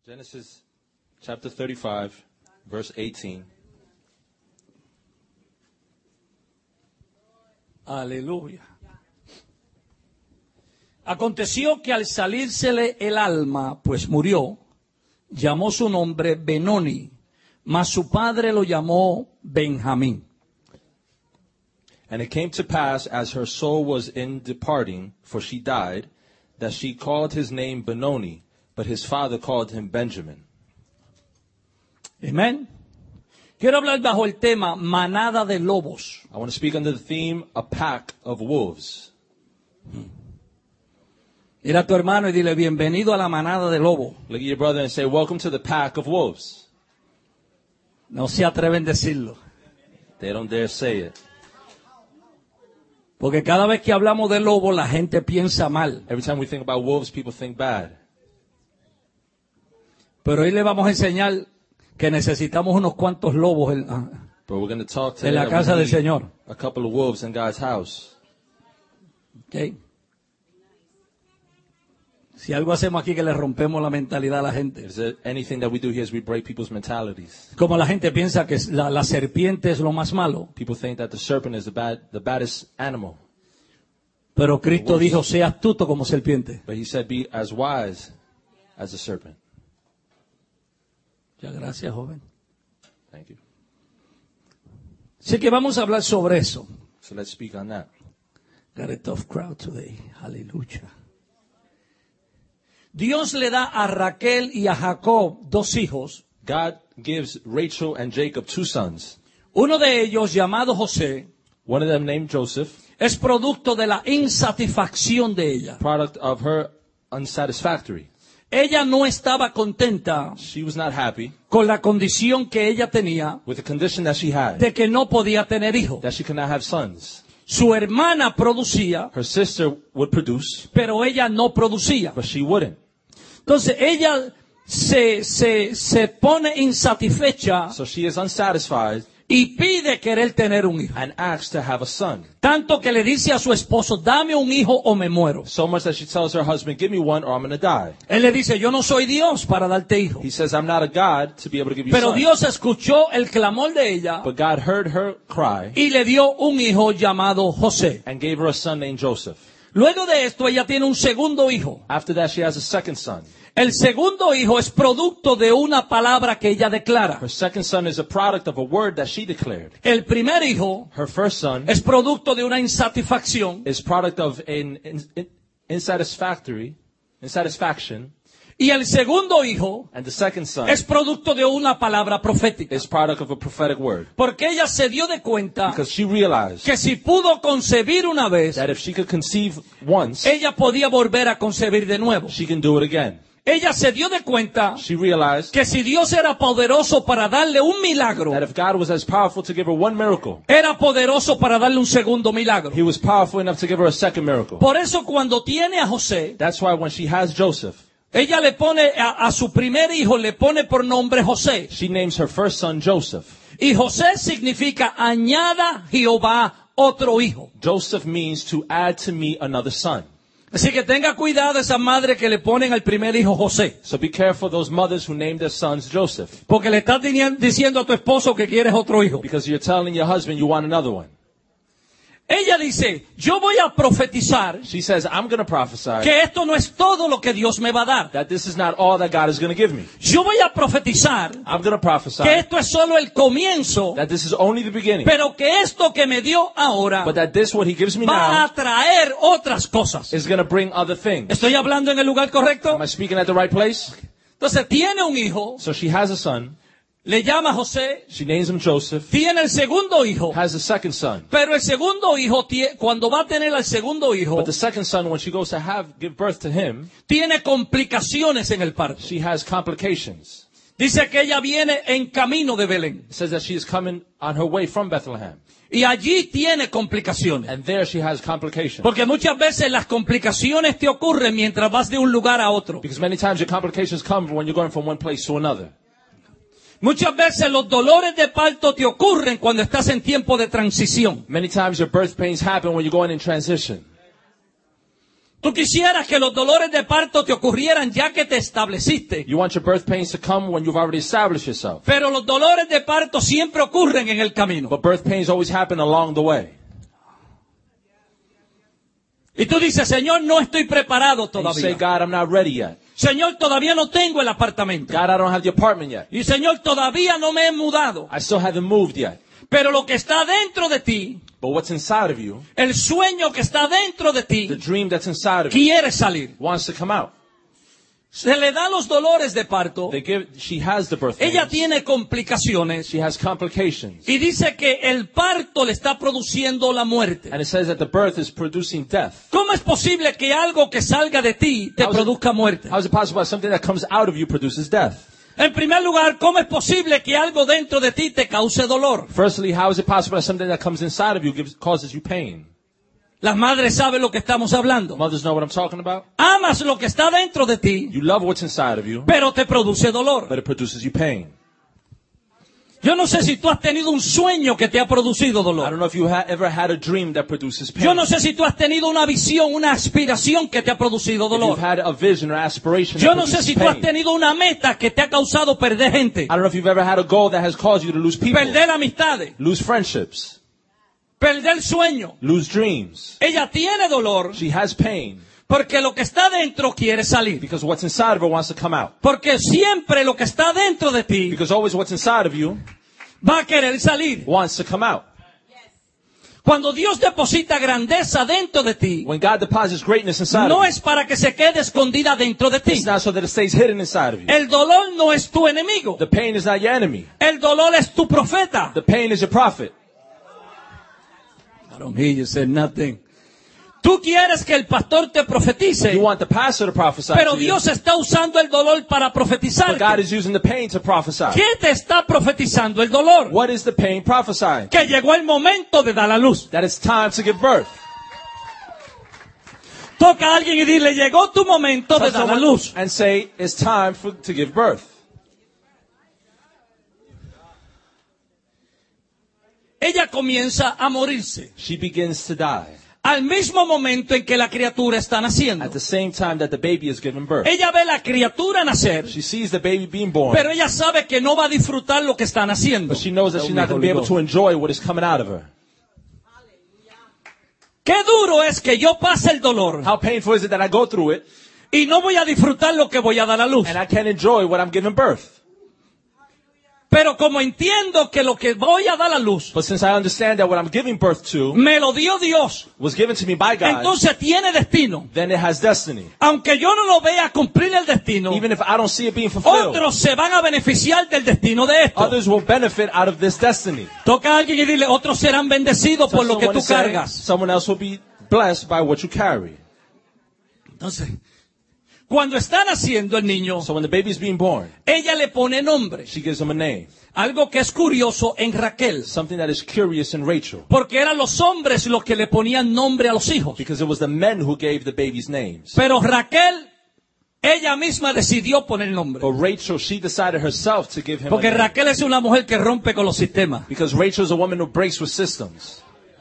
Genesis chapter 35, verse 18. Aleluya. Aconteció que al salírsele el alma, pues murió, llamó su nombre Benoni, mas su padre lo llamó Benjamín. And it came to pass, as her soul was in departing, for she died, that she called his name Benoni, but his father called him Benjamin. Amén. Quiero hablar bajo el tema manada de lobos. I want to speak under the theme, a pack of wolves. Mira a tu hermano y dile, bienvenido a la manada de lobos. Look at your brother and say, welcome to the pack of wolves. No se atreven a decirlo. They don't dare say it. Porque cada vez que hablamos de lobos, la gente piensa mal. Every time we think about wolves, people think bad. Pero hoy le vamos a enseñar que necesitamos unos cuantos lobos But we're going to talk en today la that casa we del need Señor. a couple of wolves in God's house. ¿Okay? Si algo hacemos aquí que le rompemos la mentalidad a la gente. Is there anything that we do here is we break people's mentalities? Como la gente piensa que la serpiente es lo más malo. People think that the serpent is the baddest animal. Pero Cristo dijo, sea astuto como serpiente. But he said, be as wise as a serpent. Muchas gracias, joven. Thank you. Así que vamos a hablar sobre eso. So let's speak on that. Got a tough crowd today. Aleluya. Dios le da a Raquel y a Jacob dos hijos. God gives Rachel and Jacob two sons. Uno de ellos, llamado José, One of them named Joseph, es producto de la insatisfacción de ella. product of her unsatisfactory. Ella no estaba contenta She was not happy con la condición que ella tenía with the condition that she had, de que no podía tener hijos. that she could not have sons. Su hermana producía, Her sister would produce, pero ella no producía. but she wouldn't. Entonces ella se pone insatisfecha So she is unsatisfied y pide querer tener un hijo. and asks to have a son. Tanto que le dice a su esposo, dame un hijo o me muero. So much that she tells her husband, give me one or I'm going to die. Él le dice, yo no soy Dios para darte hijo. He says, I'm not a God to be able to give you Pero sons. Dios escuchó el clamor de ella But God heard her cry y le dio un hijo llamado José. and gave her a son named Joseph. Luego de esto ella tiene un segundo hijo. After that, she has a second son. El segundo hijo es producto de una palabra que ella declara. Her second son is a product of a word that she declared. El primer hijo Her first son es producto de una insatisfacción. is product of an insatisfaction. Y el segundo hijo And the second son es producto de una palabra profética. is product of a prophetic word. Porque ella se dio de cuenta Because she realized que si pudo concebir una vez, that if she could conceive once, ella podía volver a concebir de nuevo. she can do it again. Ella se dio de cuenta She realized que si Dios era poderoso para darle un milagro, that if God was as powerful to give her one miracle, era poderoso para darle un segundo milagro. He was powerful enough to give her a second miracle. Por eso cuando tiene a José, That's why when she has Joseph, ella le pone a su primer hijo, le pone por nombre José. she names her first son Joseph. Y José significa añada Jehová otro hijo. Joseph means to add to me another son. Así que tenga cuidado esa madre que le ponen al primer hijo José. So be careful those mothers who name their sons Joseph. Porque le estás diciendo a tu esposo que quieres otro hijo. Because you're telling your husband you want another one. Ella dice, yo voy a profetizar She says, I'm going to prophesy que esto no es todo lo que Dios me va a dar. that this is not all that God is going to give me. Yo voy a profetizar I'm going to prophesy que esto es solo el comienzo, that this is only the beginning. pero que esto que me dio ahora But that this, what He gives me va now, a traer otras cosas. is going to bring other things. ¿Estoy hablando en el lugar correcto? Am I speaking at the right place? Entonces tiene un hijo, So she has a son. le llama José, She names him Joseph. tiene el segundo hijo, Has a second son. pero el segundo hijo, cuando va a tener al segundo hijo, But the second son, when she goes to give birth to him, tiene complicaciones en el parto. she has complications. Dice que ella viene en camino de Belén. It says that she is coming on her way from Bethlehem. Y allí tiene complicaciones. And there she has complications. Porque muchas veces las complicaciones te ocurren mientras vas de un lugar a otro. Because many times your complications come when you're going from one place to another. Muchas veces los dolores de parto te ocurren cuando estás en tiempo de transición. Many times your birth pains happen when you're going in transition. Tú quisieras que los dolores de parto te ocurrieran ya que te estableciste. You want your birth pains to come when you've already established yourself. Pero los dolores de parto siempre ocurren en el camino. But birth pains always happen along the way. Y tú dices, Señor, no estoy preparado And you say, todavía. God, I'm not ready yet. Señor, todavía no tengo el apartamento. God, I don't have the apartment yet. Y Señor, todavía no me he mudado. I still haven't moved yet. Pero lo que está dentro de ti, But what's inside of you, el sueño que está dentro de the ti, dream that's inside of you, quiere salir. wants to come out. Se le da los dolores de parto. She has the birth Ella pains. tiene complicaciones. She has complications. Y dice que el parto le está produciendo la muerte. And it says that the birth is producing death. ¿Cómo es posible que algo que salga de ti te How is it- produzca muerte? How is it possible that something that comes out of you produces death? En primer lugar, ¿cómo es posible que algo dentro de ti te cause dolor? Firstly, how is it possible that something that comes inside of you causes you pain? Las madres saben lo que estamos hablando. Mothers know what I'm talking about. Amas lo que está dentro de ti, You love what's inside of you, pero te produce dolor. but it produces you pain. Yo no sé si tú has tenido un sueño que te ha producido I dolor. don't know if you ever had a dream that produces pain. Yo no sé si tú has tenido una visión, una aspiración que te ha producido If you've dolor. had a vision or aspiration Yo that no sé produces si tú has pain. tenido una meta que te ha causado perder gente, I don't know if you've ever had a goal that has caused you to lose people, perder amistades, lose friendships, perder sueños. lose dreams. Ella tiene dolor She has pain porque lo que está dentro quiere salir. because what's inside of her wants to come out. Porque siempre lo que está dentro de ti Because always what's inside of you va a querer salir. wants to come out. Cuando Dios deposita grandeza dentro de ti, When God deposits greatness inside no of you, es para que se quede escondida dentro de ti. it's not so that it stays hidden inside of you. El dolor no es tu enemigo. The pain is not your enemy. El dolor es tu profeta. The pain is your prophet. I don't hear you say nothing. Tú quieres que el pastor te profetice, You want the pastor to prophesy pero to you, Dios está usando el dolor para but God profetizar. is using the pain to prophesy. ¿Qué te está profetizando el dolor? What is the pain prophesying? Que llegó el momento de dar a luz. That it's time to give birth. Toca a alguien y dile, llegó tu momento de Touch dar a someone luz. and say, it's time to give birth. Ella comienza a morirse She begins to die al mismo momento en que la criatura está naciendo. at the same time that the baby is giving birth. Ella ve la criatura nacer, She sees the baby being born, pero ella sabe que no va a disfrutar lo que está naciendo. but she knows that she's not going to be able to enjoy what is coming out of her. Qué duro es que yo pase el dolor How painful is it that I go through it y no voy a disfrutar lo que voy a dar a luz. and I can't enjoy what I'm giving birth? Pero como entiendo que lo que voy a dar a luz But since I understand that what I'm giving birth to me lo dio Dios, was given to me by God, entonces tiene destino. then it has destiny. Aunque yo no lo vea cumplir el destino, Even if I don't see it being fulfilled, otros se van a beneficiar del destino de esto. others will benefit out of this destiny. Toca a alguien y dile, otros serán bendecidos por lo que tú cargas. Someone else will be blessed by what you carry. Entonces, cuando está naciendo el niño, So when the baby is being born, ella le pone nombre. she gives him a name. Algo que es curioso en Raquel, Something that is curious in Rachel. porque eran los hombres los que le ponían nombre a los hijos. Because it was the men who gave the babies names. Pero Raquel, ella misma decidió poner nombre. But Rachel, she decided herself to give him a Porque name. Raquel es una mujer que rompe con los sistemas. Because Rachel is a woman who breaks with systems.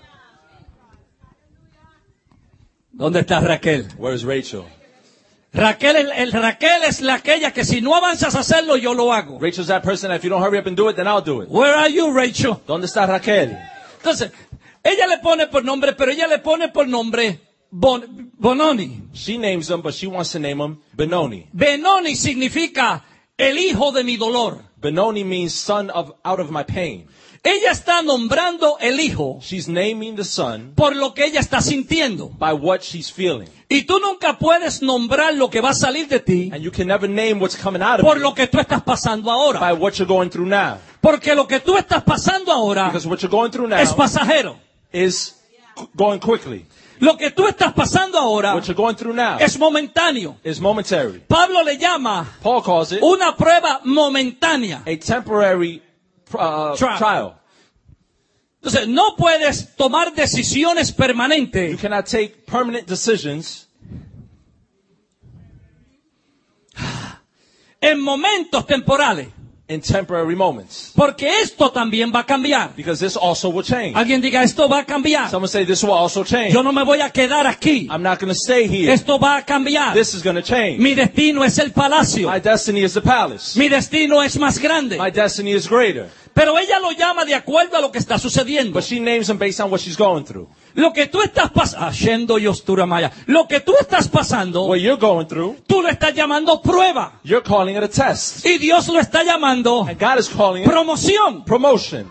¿Dónde está Raquel? Where is Rachel? Raquel es la aquella que si no avanzas a hacerlo, yo lo hago. Rachel's that person that if you don't hurry up and do it, then I'll do it. Where are you, Rachel? ¿Dónde está Raquel? Entonces, ella le pone por nombre, pero ella le pone por nombre Benoni. She names them, but she wants to name them Benoni. Benoni significa el hijo de mi dolor. Benoni means son of out of my pain. Ella está nombrando el hijo She's naming the son por lo que ella está sintiendo. by what she's feeling. Y tú nunca puedes nombrar lo que va a salir de ti And you can never name what's coming out of por you lo que tú estás pasando ahora. by what you're going through now. Porque lo que tú estás pasando ahora Because what you're going through now es pasajero. is going quickly. Lo que tú estás pasando ahora What you're going through now es momentáneo. is momentary. Pablo le llama Paul calls it una prueba momentánea. a temporary trial. Entonces, no puedes tomar decisiones You permanentes cannot take permanent decisions en momentos temporales. in temporary moments. Porque esto también va a cambiar. Because this also will change. Alguien diga, esto va a cambiar. Someone say this will also change. Yo no me voy a quedar aquí. I'm not going to stay here. Esto va a cambiar. This is going to change. Mi destino es el palacio. My destiny is the palace. Mi destino es más grande. My destiny is greater. Pero ella lo llama de acuerdo a lo que está sucediendo. But she names them based on what she's going through. Lo que tú estás pasando, lo que tú estás pasando, What you're going through, tú lo estás llamando prueba. you're calling it a test. Y Dios lo está llamando And God is calling it promoción. promotion.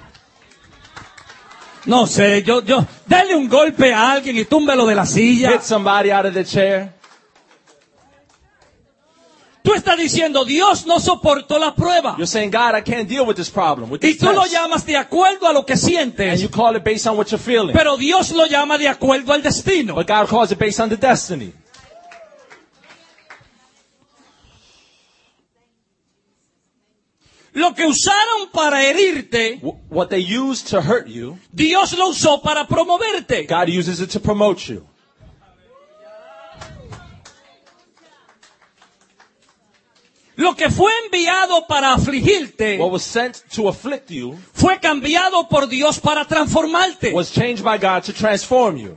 No sé, dale un golpe a alguien y túmbelo de la silla. Hit somebody out of the chair. Tú estás diciendo, Dios no soportó la prueba. You're saying, God, I can't deal with this problem, with Y this tú lo test. llamas de acuerdo a lo que And sientes. you call it based on what you're feeling. Pero Dios lo llama de acuerdo al destino. But God calls it based on the destiny. Lo que usaron para herirte, What they use to hurt you, Dios lo usó para promoverte. God uses it to promote you. Lo que fue enviado para afligirte What was sent to afflict you fue cambiado por Dios para transformarte. was changed by God to transform you.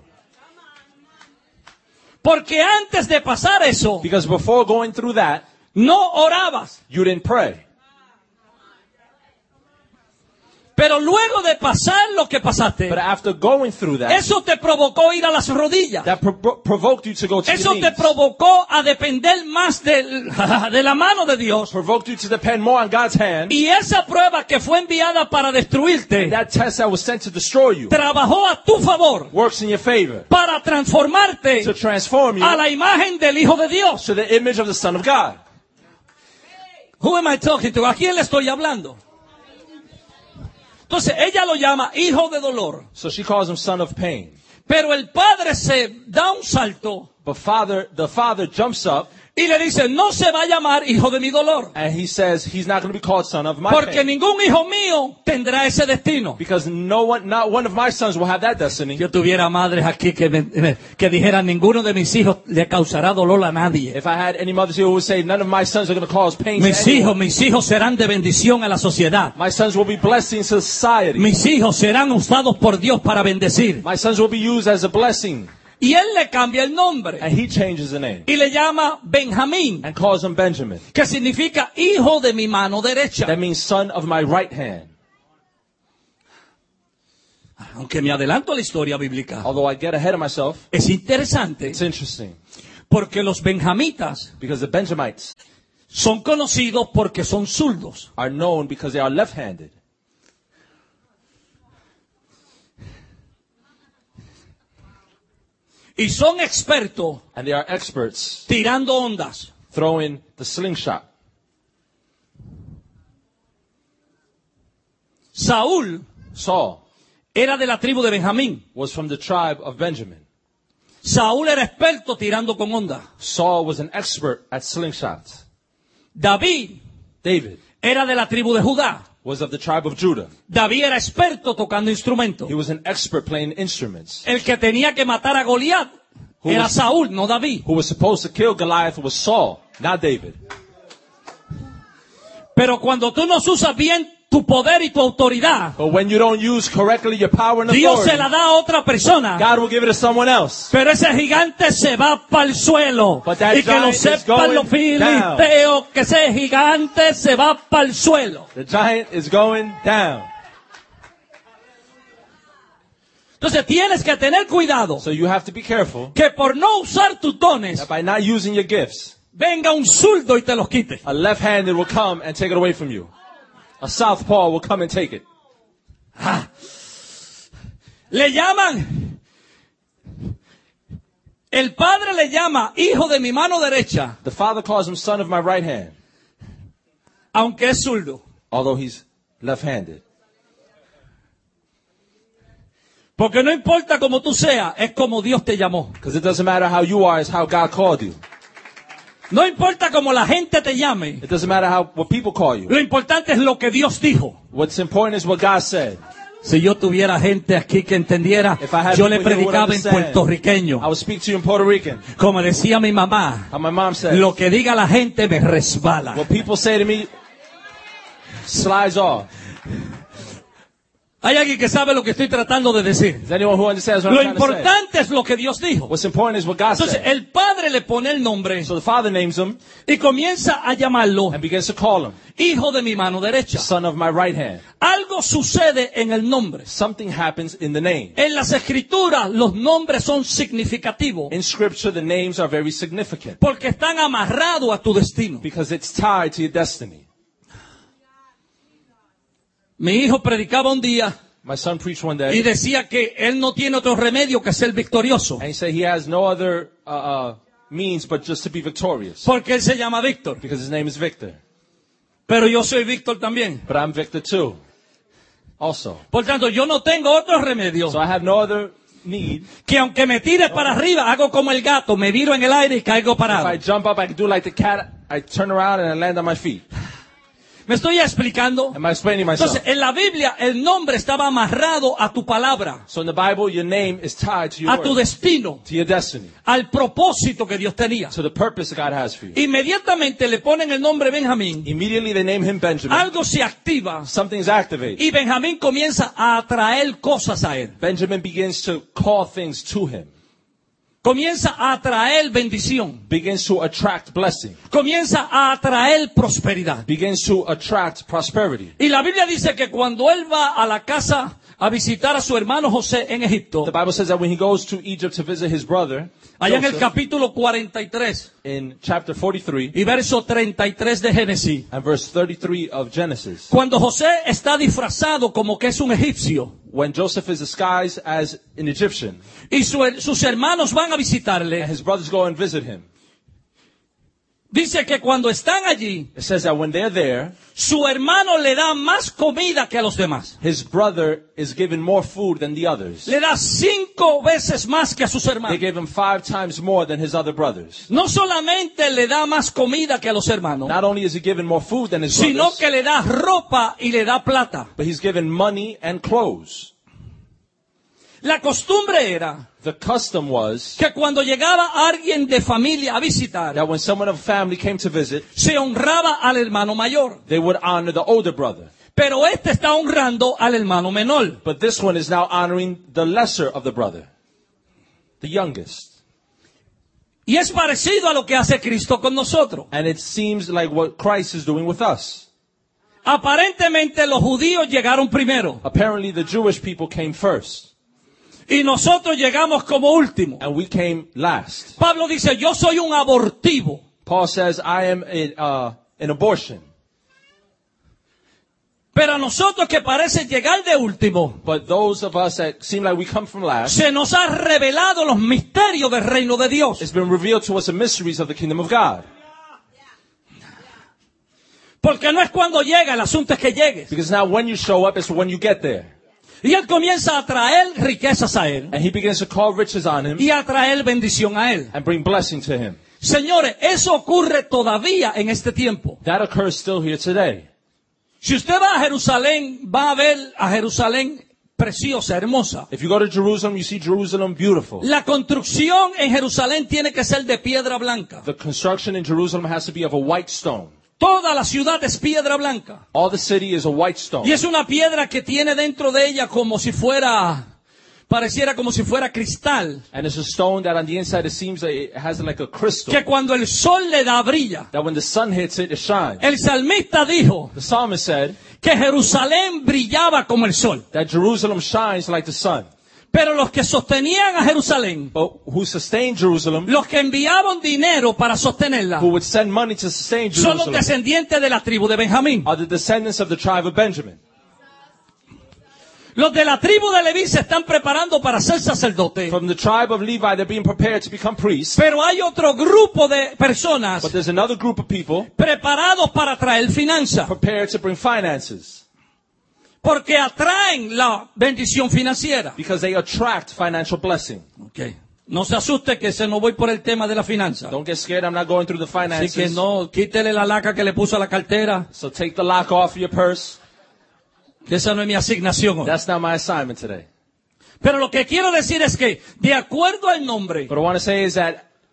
Porque antes de pasar eso, Because before going through that, no orabas. you didn't pray. Pero luego de pasar lo que pasaste, But after going through that, eso te provocó ir a las rodillas. that provoked you to go to Eso your te knees. provocó a depender más de la mano de Dios. Provoked you to depend more on God's hand. Y esa prueba que fue enviada para destruirte, That test that was sent to destroy you trabajó a tu favor works in your favor para transformarte to transform you a la imagen del Hijo de Dios. to the image of the Son of God. Who am I talking to? ¿A quién le estoy hablando? Entonces ella lo llama hijo de dolor. So she calls him son of pain. Pero el padre se da un salto But the father jumps up y le dice, no se va a llamar hijo de mi dolor. and he says he's not going to be called son of my Porque pain. ningún hijo mío tendrá ese destino. Because not one of my sons will have that destiny. Yo tuviera madres aquí que dijeran, ninguno de mis hijos le causará dolor a nadie. If I had any mothers here who would say none of my sons are going to cause pain to Mis anyone. hijos serán de bendición a la sociedad. My sons will be blessings to society. Mis hijos serán usados por Dios para bendecir. My sons will be used as a blessing. Y él le cambia el nombre And he changes the name y le llama Benjamín, and calls him Benjamin. que significa hijo de mi mano derecha. That means son of my right hand. Aunque me adelanto a la historia bíblica, Although I get ahead of myself, es interesante it's interesting. porque los benjamitas Because the Benjamites son conocidos porque son zurdos. are known because they are left-handed. Y son expertos And they are experts tirando ondas. throwing the slingshot. Saúl Saul era de la tribu de Benjamín. was from the tribe of Benjamin. Saúl era experto tirando con ondas. Saul was an expert at slingshots. David David era de la tribu de Judá. was of the tribe of Judah. David era experto tocando instrumentos. He was an expert playing instruments. El que tenía que matar a Goliat era was- Saúl, no David. Who was supposed to kill Goliath was Saul, not David. Pero cuando tú no usas bien tu poder y tu autoridad, But when you don't use correctly your power and Dios se authority, la da a otra persona. God will give it to someone else. Pero ese gigante se va para el suelo. But that Y que lo giant is sepan los going down. filisteos, que ese gigante se va para el suelo. The giant is going down. Entonces tienes que tener cuidado So you have to be careful que por no usar tus dones, that by not using your gifts, venga un zurdo y te los quite. a left-handed will come and take it away from you. A southpaw will come and take it. Le llaman, el padre le llama hijo de mi mano derecha, The father calls him son of my right hand, aunque es zurdo. although he's left-handed. Porque no importa cómo tú seas, es como Dios te llamó. Because it doesn't matter how you are, it's how God called you. No importa cómo la gente te llame, It doesn't matter what people call you. lo importante es lo que Dios dijo. What's important is what God said. Si yo tuviera gente aquí que entendiera, If I had yo le people here who would predicaba en understand, puertorriqueño. I would speak to you in Puerto Rican. Como decía mi mamá, How my mom said, lo que diga la gente me resbala. what people say to me, slides off. Hay alguien que sabe lo que estoy tratando de decir. Is anyone who understands what Lo I'm trying to say? importante es lo que Dios dijo. What's important is what God Entonces, said. el padre le pone el nombre So the father names him y comienza a llamarlo and begins to call him hijo de mi mano derecha. son of my right hand. Algo sucede en el nombre. Something happens in the name. En las escrituras los nombres son significativos In scripture, the names are very significant porque están amarrados a tu destino. because it's tied to your destiny. Mi hijo predicaba un día My son preached one y day decía que él no tiene otro remedio que ser victorioso and he said he has no other means but just to be victorious porque él se llama Víctor. because his name is Victor. Pero yo soy Víctor también. But I'm Victor too. Also. Por tanto, yo no tengo otro remedio So I have no other need. que aunque me tire para arriba, hago como el gato, me viro en el aire y caigo If parado. I jump up, I can do like the cat. I turn around and I land on my feet. ¿Me estoy explicando? Am I explaining myself? Entonces, en la Biblia, el nombre estaba amarrado a tu palabra, So in the Bible, your name is tied to your a tu word, destino, to your destiny, al propósito que Dios tenía. to the purpose that God has for you. Inmediatamente le ponen el nombre Benjamín, Immediately they name him Benjamin. algo se activa Something is activated. y Benjamín comienza a atraer cosas a él. Benjamin begins to call things to him. Comienza a atraer bendición. Begins to attract blessing. Comienza a atraer prosperidad. Begins to attract prosperity. Y la Biblia dice que cuando él va a la casa a visitar a su hermano José en Egipto, The Bible says that when he goes to Egypt to visit his brother, allá en el Joseph, capítulo 43 in chapter 43 y verso 33 de Génesis, and verse 33 of Genesis, cuando José está disfrazado como que es un egipcio when Joseph is disguised as an Egyptian y sus hermanos van a and visitarle, his brothers go and visit him, dice que cuando están allí, it says that when they're there, su hermano le da más comida que a los demás. his brother is given more food than the others. Le da 5 veces más que a sus They hermanos. gave him 5 times more than his other brothers. No solamente le da más comida que a los hermanos, Not only is he given more food than his sino brothers, que le da ropa y le da plata. but he's given money and clothes. La costumbre era The custom was que cuando llegaba alguien de familia a visitar, that when someone of family came to visit, se honraba al hermano mayor. they would honor the older brother. Pero este está honrando al hermano menor. But this one is now honoring the lesser of the brother, the youngest. Y es parecido a lo que hace Cristo con nosotros. And it seems like what Christ is doing with us. Aparentemente los judíos llegaron primero Apparently the Jewish people came first, y nosotros llegamos como último. and we came last. Pablo dice, yo soy un abortivo. Paul says, I am an abortion. Pero a nosotros que parece llegar de último, But those of us that seem like we come from last, se nos ha revelado los misterios del reino de Dios. it's been revealed to us the mysteries of the kingdom of God. Porque no es cuando llega, el asunto es que llegues. Because now when you show up, it's when you get there. Y él comienza a traer riquezas a él And he begins to call riches on him y a traer bendición a él. and bring blessing to him. Señores, eso ocurre todavía en este tiempo. That occurs still here today. Si usted va a Jerusalén, va a ver a Jerusalén preciosa, hermosa. If you go to Jerusalem, you see Jerusalem beautiful. La construcción en Jerusalén tiene que ser de piedra blanca. The construction in Jerusalem has to be of a white stone. Toda la ciudad es piedra blanca. All the city is a white stone. Y es una piedra que tiene dentro de ella como si fuera, pareciera como si fuera cristal. And it's a stone that on the inside it seems like it has like a crystal. Que cuando el sol le da brilla. That when the sun hits it, it shines. El salmista dijo The psalmist said que Jerusalén brillaba como el sol. that Jerusalem shines like the sun. Pero los que sostenían a Jerusalén, But who sustained Jerusalem, los que enviaban dinero para sostenerla, who would send money to sustain son los Jerusalem, descendientes de la tribu de Benjamín. are the descendants of the tribe of Benjamin. Los de la tribu de Leví se están preparando para ser sacerdotes. From the tribe of Levi, they're being prepared to become priests. Pero hay otro grupo de personas But there's another group of people preparados para traer finanzas. prepared to bring finances Porque atraen la bendición financiera. because they attract financial blessing. Okay. No se asuste que se no voy por el tema de la finanza. Don't get scared, I'm not going through the Así que finances. no, quítele la laca que le puso a la cartera. So take the lock off your purse. Que esa no es mi asignación hoy. That's not my assignment today. Pero lo que quiero decir es que, de acuerdo al nombre, What I want to say is that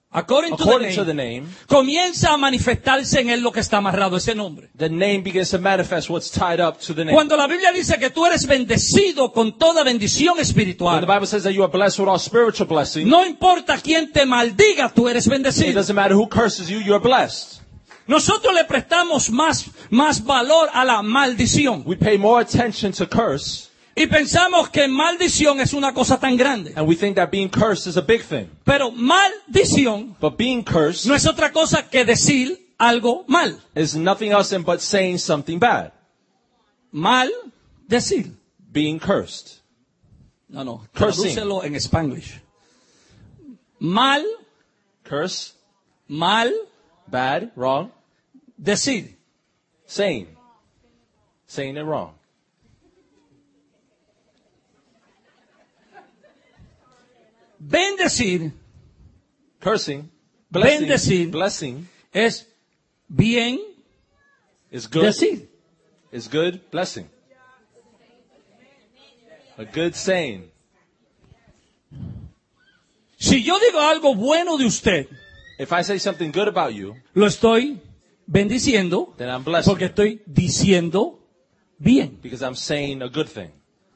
according to the name, comienza a manifestarse en él lo que está amarrado, ese nombre. the name begins to manifest what's tied up to the name. Cuando la Biblia dice que tú eres bendecido con toda bendición When the espiritual, Bible says that you are blessed with all spiritual blessings, no importa quién te maldiga, tú eres it bendecido. doesn't matter who curses you, you're blessed. Nosotros le prestamos más valor a la maldición. We pay more attention to curse, Y pensamos que maldición es una cosa tan grande. and we think that being cursed is a big thing. Pero maldición But being cursed no es otra cosa que decir algo mal. is nothing else than but saying something bad. Mal decir. Being cursed. No. Cursing. Tradúcelo en Spanglish. Mal Curse, decir. wrong. Saying it wrong. Bendecir Cursing, Bendecir. blessing es bien is good. decir. Is good blessing. A good saying. Si yo digo algo bueno de usted, If I say something good about you, lo estoy bendiciendo then I'm blessing porque you, estoy diciendo bien. because I'm saying a good thing.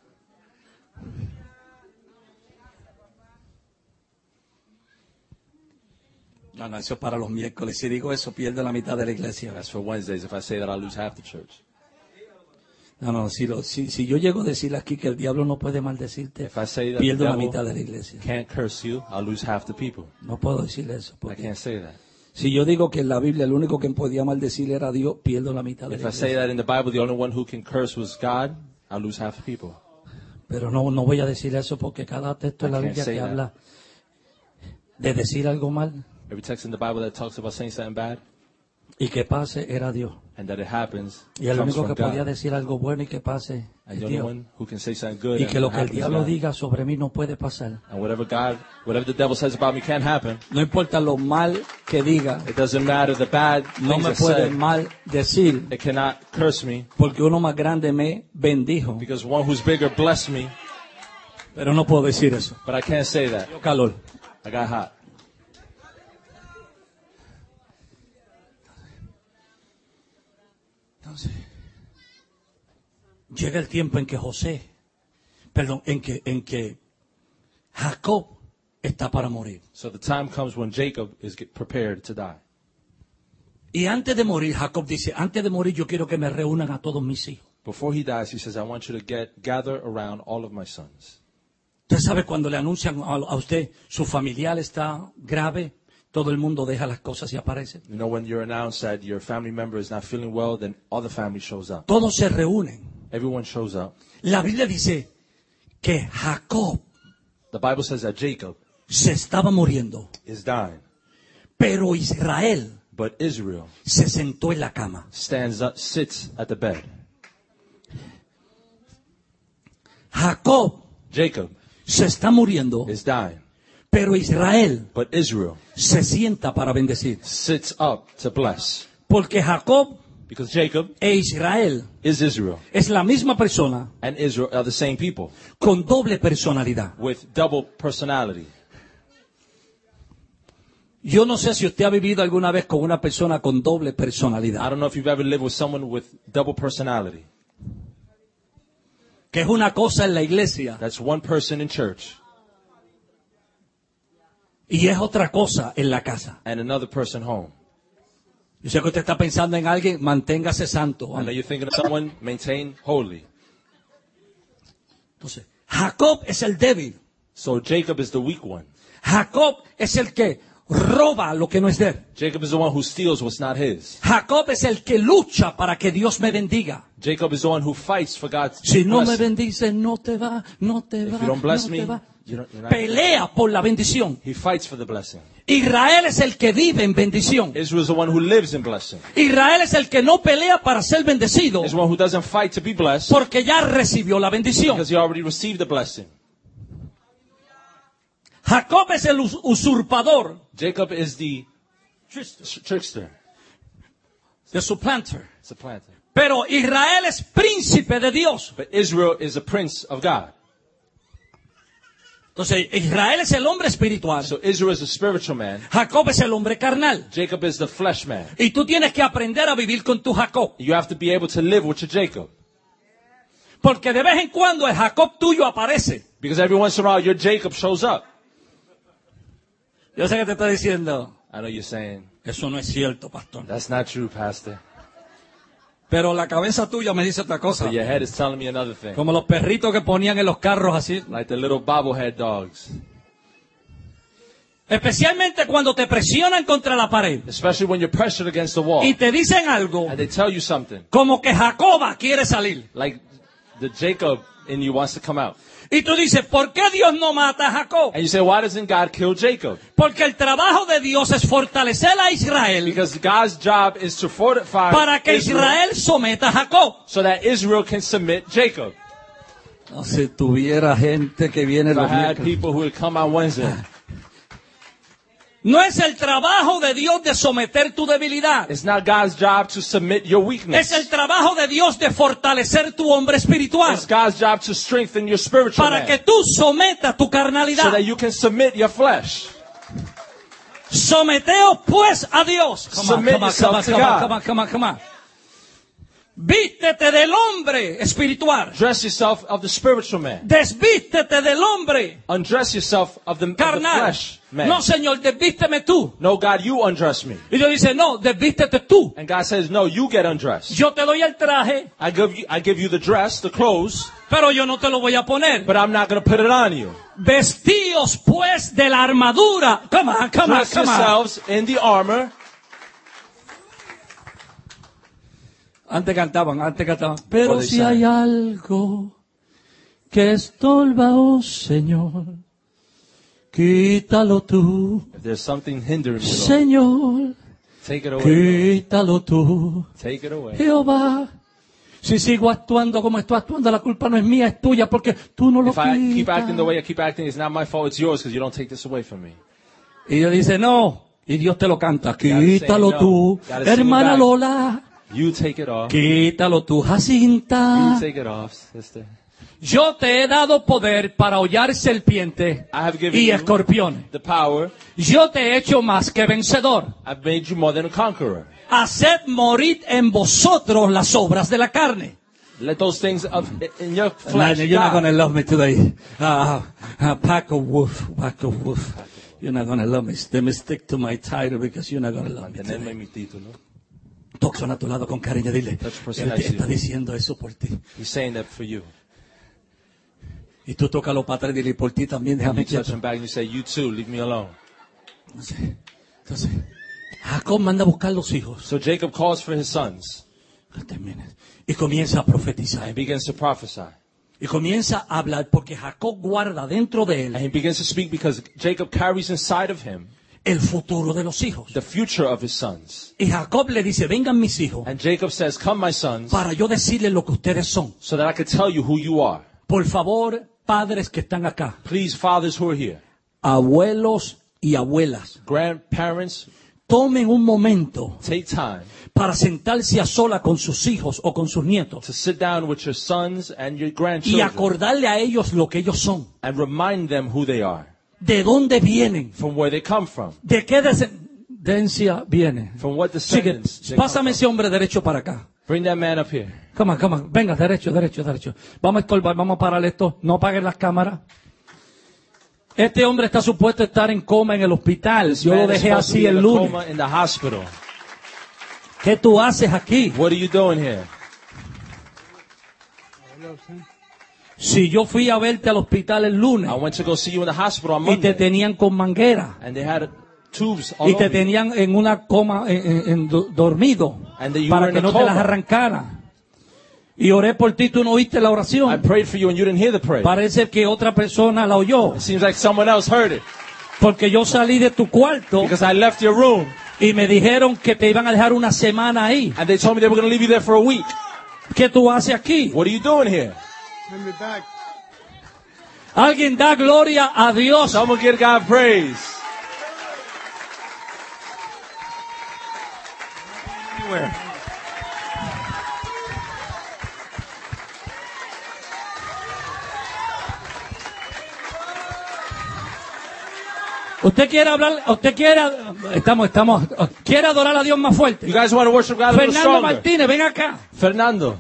No, eso es para los miércoles. Si digo eso, pierdo la mitad de la iglesia. That's for Wednesdays. If I say that, I'll lose half the church. No, si yo llego a decir aquí que el diablo no puede maldecirte, If I say that the pierdo la devil mitad de la iglesia. can't curse you, I'll lose half the people. No puedo decir eso. I Porque can't say that. si yo digo que en la Biblia el único que podía maldecir era Dios, pierdo la mitad de If la I say iglesia. that in the Bible, the only one who can curse was God, I'll lose half the people. Pero no voy a decir eso porque cada texto en la I can't Biblia say que that. habla de decir algo mal Every text in the Bible that talks about saying something bad y que pase era Dios. and that it happens Y el comes único from que podía God. decir algo bueno y que pase And es the only Dios. one who can say something good Y and que lo que el happen is diablo God. diga sobre mí no puede pasar. And whatever the devil says about me can't happen. No importa lo mal que diga, It doesn't matter the bad no things me that puede said. mal decir It cannot curse me porque uno más grande me bendijo. because one who's bigger blessed me, Pero no puedo decir eso. but I can't say that. Dio calor. I got hot. Entonces, llega el tiempo en que en que Jacob está para morir. So the time comes when Jacob is prepared to die. Y antes de morir, Jacob dice, antes de morir yo quiero que me reúnan a todos mis hijos. Before he dies, he says, I want you to gather around all of my sons. Usted sabe cuando le anuncian a usted, su familiar está grave, todo el mundo deja las cosas y aparece. You know, when you're announced that your family member is not feeling well, then all the family shows up. Todos se reúnen. Everyone shows up. La Biblia dice que Jacob The Bible says that Jacob se estaba muriendo, is dying, pero Israel but Israel se sentó en la cama. stands up, sits at the bed. Jacob se está muriendo, is dying, pero Israel but Israel se sienta para bendecir. sits up to bless. Porque Jacob Because Jacob e Israel is Israel, es la misma persona and Israel are the same people con doble personalidad. with double personality. Yo no sé si usted ha vivido alguna vez con una persona con doble I personalidad, don't know if you've ever lived with someone with double personality. que es una cosa en la iglesia That's one person in church y es otra cosa en la casa. and another person home. Yo sé que usted está pensando en alguien, manténgase santo. I know you're thinking of someone, maintain holy. Entonces, Jacob es el débil. So Jacob is the weak one. Jacob es el que roba lo que no es de él. Jacob is the one who steals what's not his. Jacob es el que lucha para que Dios me bendiga. Jacob is the one who fights for God's Si no me blessing. bendice, no te va, no te va, If you don't bless no me, te va. you're not. Pelea por la bendición. He fights for the blessing. Israel es el que vive en bendición. Israel is the one who lives in blessing. Israel es el que no pelea para ser bendecido Is the one who doesn't fight to be blessed porque ya recibió la bendición. because he already received the blessing. Jacob es el usurpador, Jacob is the trickster, the supplanter. supplanter. Pero Israel es príncipe de Dios. But Israel is a prince of God. Entonces, Israel es el hombre espiritual. So Israel is a spiritual man. Jacob es el hombre carnal. Jacob is the flesh man. Y tú tienes que aprender a vivir con tu Jacob. You have to be able to live with your Jacob. Porque de vez en cuando el Jacob tuyo aparece. Because every once in a while your Jacob shows up. Yo sé que te está diciendo, I know you're saying, eso no es cierto, pastor. that's not true, Pastor. Pero la cabeza tuya me dice otra cosa. But your head is telling me another thing. Como los perritos que ponían en los carros así. Like the little bobblehead dogs. Especialmente cuando te presionan contra la pared. Especially when you're pressured against the wall. Y te dicen algo And they tell you something. como que Jacoba quiere salir. Like the Jacob in you wants to come out. Y tú dices, ¿por qué Dios no mata a Jacob? And you say, why doesn't God kill Jacob? Porque el trabajo de Dios es fortalecer a Israel Because God's job is to fortify para que Israel Israel someta a Jacob. so that Israel can submit Jacob. No, si tuviera gente que viene If I los had miércoles. people who would come on Wednesday. No es el trabajo de Dios de someter tu debilidad. It's not God's job to submit your weakness. Es el trabajo de Dios de fortalecer tu hombre espiritual. It's God's job to strengthen your spiritual Para man. que tú sometas tu So carnalidad. that you can submit your flesh. Someteos pues a Dios. Submit yourself to God. Come on. Vístete del hombre espiritual. Dress yourself of the spiritual man. Desvístete del hombre Undress yourself of the carnal. flesh man. No, Señor, desvísteme tú. No, God, you undress me. Y Dios dice, no, desvístete tú. And God says, no, you get undressed. Yo te doy el traje, I give you the dress, the clothes, pero yo no te lo voy a poner. but I'm not going to put it on you. Vestíos pues de la armadura. Come on. Dress yourselves in the armor. Antes cantaban. Pero they si sang. hay algo que estorba, oh Señor, quítalo tú, If there's something hindering me, Lord, Señor, take it away. Lord. quítalo tú, Take it away. Jehová. Si sigo actuando como estoy actuando, la culpa no es mía, es tuya, porque tú no lo If I keep quitas. acting the way I keep acting, it's not my fault, it's yours, because you don't take this away from me. Y Dios dice, no. Y Dios te lo canta. Gotta say Quítalo no. tú, Gotta sing it hermana back. Lola. You take it off. Quítalo tú, Jacinta. You take it off, sister. Yo te he dado poder para hollar serpientes I have given y you escorpiones. the power. Yo te he hecho más que vencedor. I've made you more than a conqueror. Haced morir en vosotros las obras de la carne. Let those things in your Nah, flesh you're not going to die. love me today. Pack of wolf. You're not going to love me. Let me stick to my title because you're not going to love me Mantenerme today. en mi título. Toxon a tu lado con cariño, dile. Touch the person Él te next to está you. diciendo eso por ti. He's saying that for you. Y tú tócalo para atrás y dile, y por ti también, You déjame touch quieto. him back and you say, you too, leave me alone. Entonces, Jacob manda a buscar los hijos. So Jacob calls for his sons Y comienza a profetizar. and begins to prophesy. Y comienza a hablar porque Jacob guarda dentro de And él he begins to speak because Jacob carries inside of him el futuro de los hijos. the future of his sons. Y Jacob le dice, vengan mis hijos And Jacob says, come my sons, para yo decirles lo que ustedes son. so that I could tell you who you are. Por favor, padres que están acá, Please, fathers who are here, abuelos y abuelas, grandparents, tomen un momento take time para sentarse a sola con sus hijos o con sus nietos to sit down with your sons and your y grandchildren acordarle a ellos lo que ellos son, and remind them who they are, de dónde vienen, from where they come from, de qué descendencia vienen. from what Sigue, descendants they come pásame from. ese hombre derecho para acá. Bring that man up here. Come on, venga, derecho. Vamos a estorbar, vamos a parar esto, no apaguen las cámaras. Este hombre está supuesto a estar en coma en el hospital. Yo lo Man is dejé supposed to así be in el a lunes. coma in the hospital. ¿Qué tú haces aquí? What are you doing here? Si yo fui a verte al hospital el lunes I went to go see you in the hospital on y te Monday, tenían con manguera and they had tubes all y te over you. tenían en una coma dormido And you para were in que a no te las coma. arrancaran. Y oré por ti, tú no oíste la I oración. prayed for you and you didn't hear the prayer. Parece que otra persona la oyó. It seems like someone else heard it Porque yo salí de tu cuarto because I left your room y me dijeron que te iban a dejar una semana ahí. and they told me they were going to leave you there for a week. ¿Qué tú haces aquí? What are you doing here? Alguien da gloria a Dios. Someone give God praise. ¿Usted quiere hablar? ¿Usted quiere? ¿Quiere adorar a Dios más fuerte? You guys want to worship God a little Fernando stronger? Martínez, ven acá. Fernando.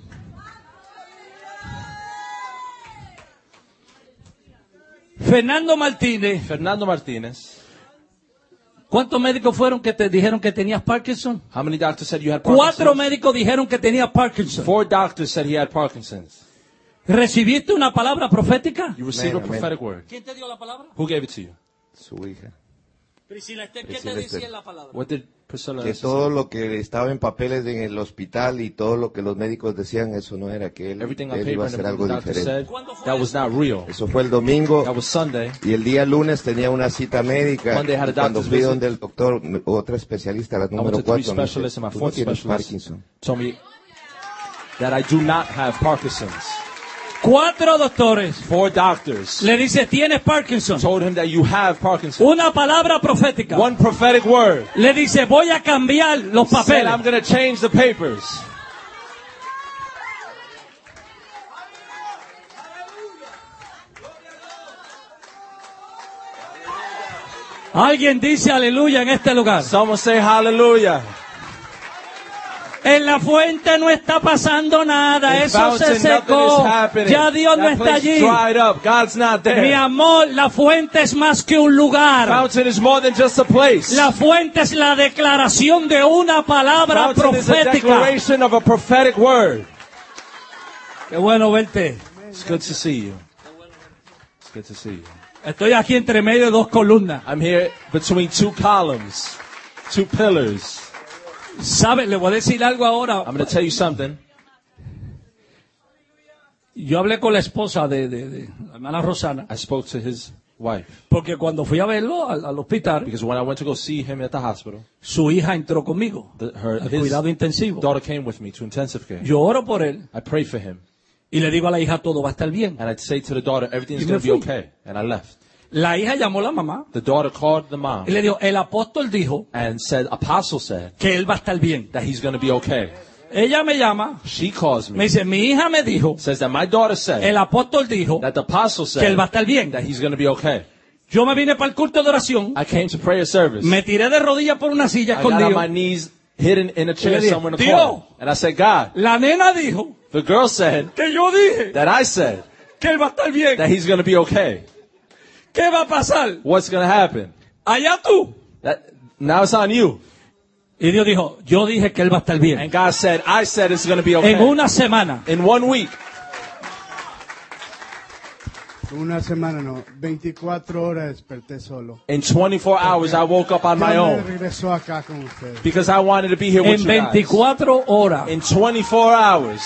Fernando Martínez. Fernando Martinez. ¿Cuántos médicos fueron que te dijeron que tenías Parkinson? How many doctors said you had Parkinson's? 4 médicos dijeron que tenías Parkinson. 4 doctors said he had Parkinson's. ¿Recibiste una palabra profética? You received Amen, a prophetic word. ¿Quién te dio la palabra? Who gave it to you? Su hija. Priscila Esther, ¿qué te Priscila decía Esther. en la palabra? What did Priscilla Que say? todo lo que estaba en papeles en el hospital y todo lo que los médicos decían, eso no era, que Everything on él paper iba a and hacer everything algo the doctor diferente. said, that was not real. Eso fue el domingo That was Sunday. y el día lunes tenía una cita médica. Monday had a Y cuando doctor's fui visit. donde el doctor, otra especialista, la I went número to 3 4, me specialists and my dice, "Tú no 4th tienes specialist Parkinson". told me that I do not have Parkinson's. 4 doctores 4 doctors le dice, tienes Parkinson. told him that you have Parkinson's. Una palabra profética. One prophetic word Le dice, voy a cambiar los said, papeles. I'm going to change the papers. Alguien dice aleluya en este lugar. Someone say hallelujah. En la fuente no está pasando nada. In Eso fountain, se nothing is secó. happening. Ya Dios no That está place allí. dried up. God's not Mi there. amor, la fuente es más que un lugar. Fountain is more than just a place. La fuente es la declaración de una palabra Fountain is a profética. declaration of a prophetic word. Qué bueno verte. It's good to see you. It's good to see you. Estoy aquí entre medio de 2 columnas. I'm here between 2 columns, 2 pillars. ¿Sabe? Le voy a decir algo ahora. I'm going to tell you something. Yo hablé con la esposa de la hermana Rosana. I spoke to his wife Porque cuando fui a verlo al hospital, because when I went to go see him at the hospital, su hija entró conmigo al his cuidado intensivo. daughter came with me to intensive care. Yo oro por él I prayed for him y le digo a la hija, todo va a estar bien. and I'd say to the daughter, everything's Y going me to be fui. okay. And I left. La hija llamó a la mamá The daughter called the mom y le dijo, el apóstol dijo and said, Apostle said que él va a estar bien. that he's going to be okay. Ella me llama, She calls me me, dice, mi hija me dijo, says that my daughter said el apóstol dijo that the apostle que él va a said estar bien. that he's going to be okay. Yo me vine para el culto de oración, I came to prayer service. me tiré de rodillas por una silla I got on escondido. my knees, hidden in a chair Y le dije, somewhere in the Dios. corner. And I said, God, La nena dijo the girl said que yo dije that I said que él va a estar bien. that he's going to be okay. ¿Qué va a pasar? What's going to happen? Allá tú. Now it's on you. Y Dios dijo, yo dije que él va a estar bien. And God said, I said it's going to be okay. En una semana. In 1 week. Una semana no, 24 horas desperté solo. In 24 hours, I woke up on my Ya me own regresó acá con ustedes. because I wanted to be here with En you guys. 24 horas. In 24 hours.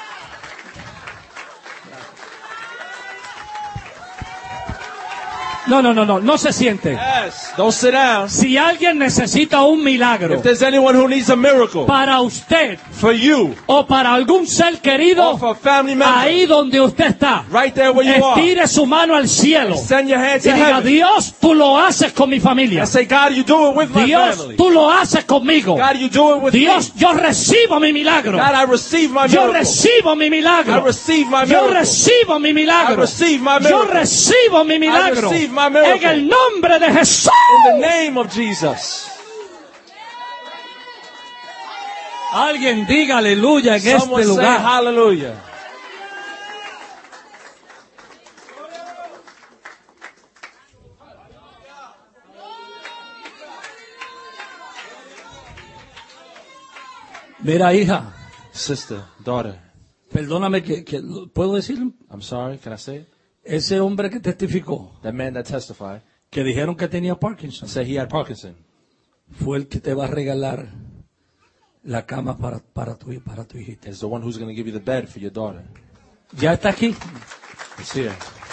No se siente. Yes. Don't sit down. Si alguien necesita un milagro If there's anyone who needs a miracle para usted for you o para algún ser querido, or for a family member, ahí donde usted está, right there where you are, estire su mano al cielo send your hands y to diga, heaven Dios, tú lo haces con mi familia. and say, God, you do it with my Dios, family. tú lo haces conmigo. God, you do it with Dios, me. yo recibo mi milagro. God, I receive my Yo miracle. recibo mi I milagro. receive my Yo miracle. recibo mi I milagro. receive my Yo miracle. recibo mi milagro. receive my miracle. En el nombre de Jesús. In the name of Jesus. Alguien diga aleluya en Someone este say lugar. hallelujah. Mira, hija, Sister, daughter, perdóname que ¿puedo decirlo? I'm sorry, can I say it? Ese hombre que testificó, That man that testified que dijeron que tenía Parkinson, said he had Parkinson. fue el que te va a regalar la cama para tu hijita. Is the one who's going to give you the bed for your daughter. Ya está aquí. It's here.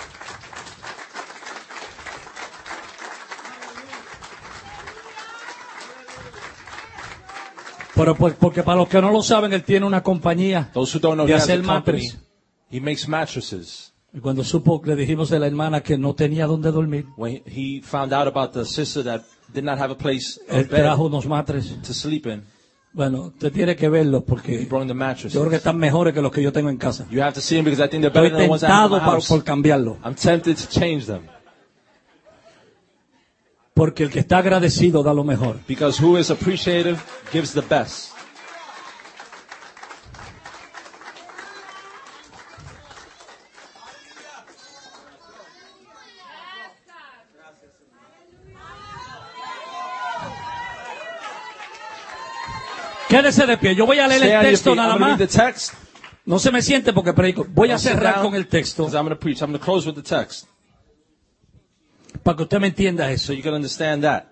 Pero porque para los que no lo saben, él tiene una compañía Those who don't know, de he has a hacer company. matres. He makes mattresses. Y cuando supo, le dijimos a la hermana que no tenía dónde dormir, When he found out about the sister that did not have a place él of bed trajo unos matres. to sleep in, Bueno, usted tiene que verlos he porque brought the yo mattresses. creo que están mejores que los que yo tengo en casa. You have to see them because I think they're better Estoy than the ones I have in tentado my house. por cambiarlo. I'm tempted to change them. Porque el que está agradecido da lo mejor. Because who is appreciative gives the best. Quédese de pie. Yo voy a leer Stay el on your texto feet. nada I'm going to read más. the text. No se me siente porque predico. Voy a Don't sit cerrar down, con el texto because I'm going to preach. I'm going to close with the text para que usted me entienda eso. so you can understand that.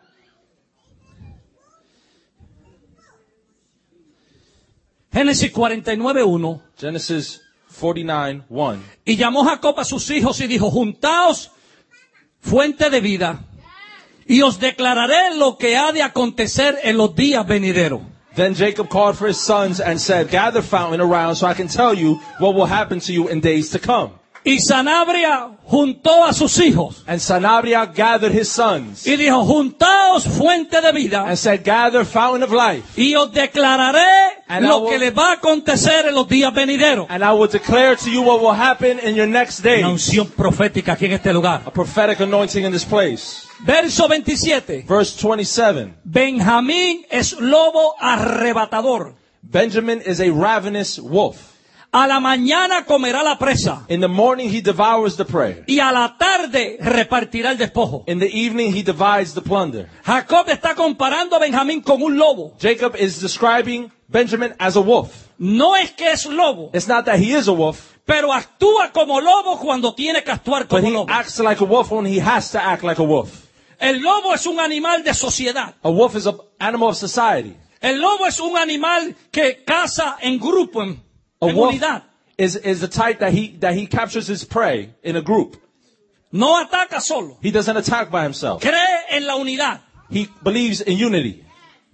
Génesis 49:1. Genesis 49:1. Y llamó Jacob a sus hijos y dijo: juntaos, fuente de vida, y os declararé lo que ha de acontecer en los días venideros. Then Jacob called for his sons and said, gather fountain around so I can tell you what will happen to you in days to come. Y Sanabria juntó a sus hijos And Sanabria gathered his sons y dijo: juntaos, fuente de vida, and said, gather fountain of life, y os declararé And I lo will- que les va a acontecer en los días venideros. and I will declare to you what will happen in your next Una days. unción profética aquí en este lugar. A prophetic anointing in this place. Verso 27. Verse 27. Benjamín es lobo arrebatador. Benjamin is a ravenous wolf. A la mañana comerá la presa, In the morning he devours the prey. y a la tarde repartirá el despojo. In the evening he divides the plunder. Jacob está comparando a Benjamín con un lobo. Jacob is describing Benjamin as a wolf. No es que es lobo, It's not that he is a wolf, pero actúa como lobo cuando tiene que actuar but como he lobo. acts like a wolf when he has to act like a wolf. El lobo es un animal de sociedad. A wolf is an animal of society. El lobo es un animal que caza en grupo, en A wolf unidad. is the type that he captures his prey in a group. No ataca solo. He doesn't attack by himself. Cree en la unidad. He believes in unity.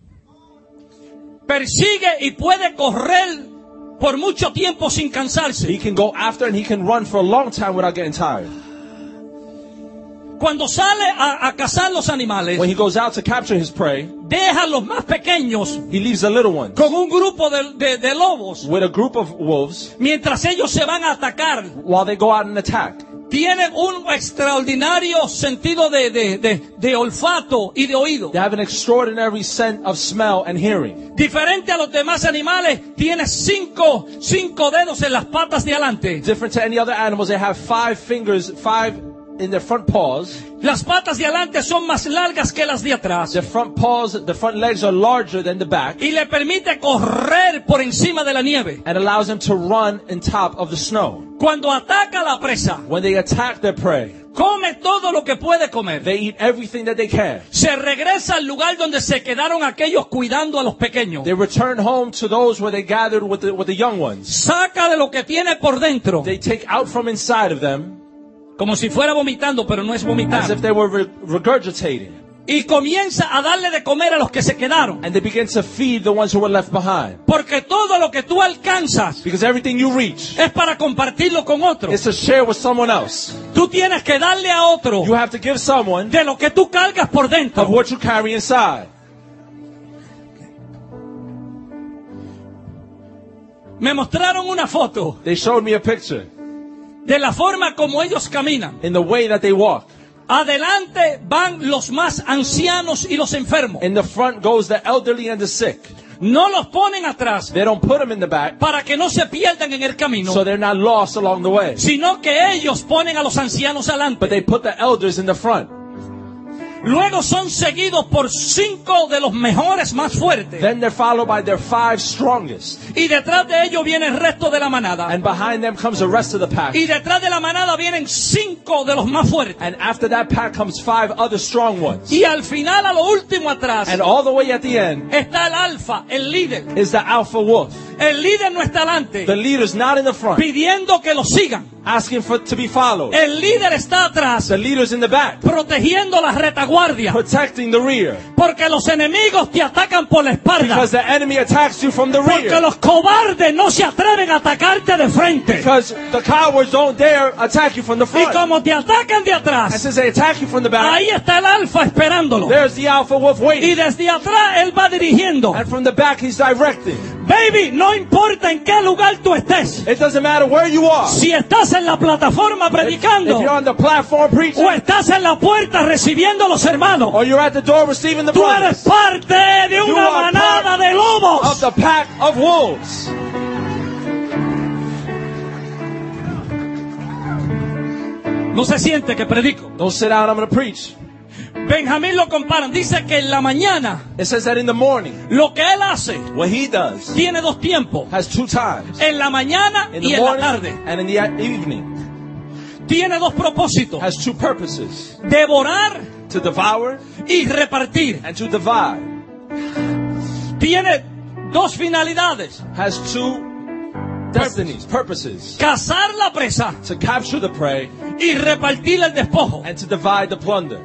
Persigue y puede correr por mucho tiempo sin cansarse. He can go after and he can run for a long time without getting tired. Cuando sale a cazar los animales, When he goes out to capture his prey, deja a los más pequeños he leaves the little ones con un grupo de lobos. with a group of wolves Mientras ellos se van a atacar, while they go out and attack. tienen un extraordinario sentido de olfato y de oído. They have an extraordinary scent of smell and hearing. Diferente a los demás animales, tiene cinco dedos en las patas de adelante. Different to any other animals, they have 5 fingers, 5 in their front paws. Las patas de adelante son más largas que las de atrás. The front paws, the front legs are larger than the back Y le permite correr por encima de la nieve. and allows them to run on top of the snow. Cuando ataca la presa, When they attack their prey, come todo lo que puede comer. they eat everything that they can. Se regresa al lugar donde se quedaron aquellos cuidando a los pequeños. They return home to those where they gathered with the young ones. Saca de lo que tiene por dentro, They take out from inside of them como si fuera vomitando, pero no es as vomitar. if they were regurgitating. Y comienza a darle de comer a los que se quedaron. And they begin to feed the ones who were left behind. Porque todo lo que tú alcanzas Because everything you reach es para compartirlo con otro. is to share with someone else. Tú tienes que darle a otro You have to give someone de lo que tú cargas por of dentro. what you carry inside. Me mostraron una foto They showed me a picture de la forma como ellos caminan. in the way that they walk. Adelante van los más ancianos y los enfermos. In the front goes the elderly and the sick. No los ponen atrás They don't put them in the back para que no se pierdan en el camino, so they're not lost along the way. sino que ellos ponen a los ancianos But adelante. they put the elders in the front. Luego son seguidos por 5 de los mejores más fuertes. Then they're followed by their 5 strongest. Y detrás de ellos viene el resto de la manada. And behind them comes the rest of the pack. Y detrás de la manada vienen 5 de los más fuertes. And after that pack comes 5 other strong ones. Y al final, a lo último atrás, And all the way at the end está el alfa, el líder. is the alpha wolf. El líder no está adelante, The leader's not in the front, pidiendo que lo sigan. asking to be followed. El líder está atrás, The leader's in the back, protegiendo la retaguardia. protecting the rear. Porque los enemigos te atacan por la espalda. Because the enemy attacks you from the Porque rear. los cobardes no se atreven a atacarte de frente. Because the cowards don't dare attack you from the Y front. como te atacan de And atrás, since they attack you from the back, ahí está el alfa esperándolo. there's the alpha wolf Y waiting. desde atrás él va dirigiendo. And from the back he's directing. Baby, no importa en qué lugar tú estés. It doesn't matter where you are. Si estás en la plataforma predicando, If you're on the platform preaching, o estás en la puerta recibiendo a los hermanos, or you're at the door receiving the tú eres brothers, parte de you una are manada part de of lobos. the pack of wolves. No se siente que predico. Don't sit down, I'm going to preach. Benjamín lo comparan. Dice que en la mañana It says that in the morning, lo que él hace what he does tiene dos tiempos. has two times. En la mañana In y the en la morning tarde. and in the evening. Tiene dos propósitos. Has two purposes. Devorar To devour y repartir. and to divide. Tiene dos finalidades. Has two destinies, purposes. Cazar la presa To capture the prey y repartir el despojo. and to divide the plunder.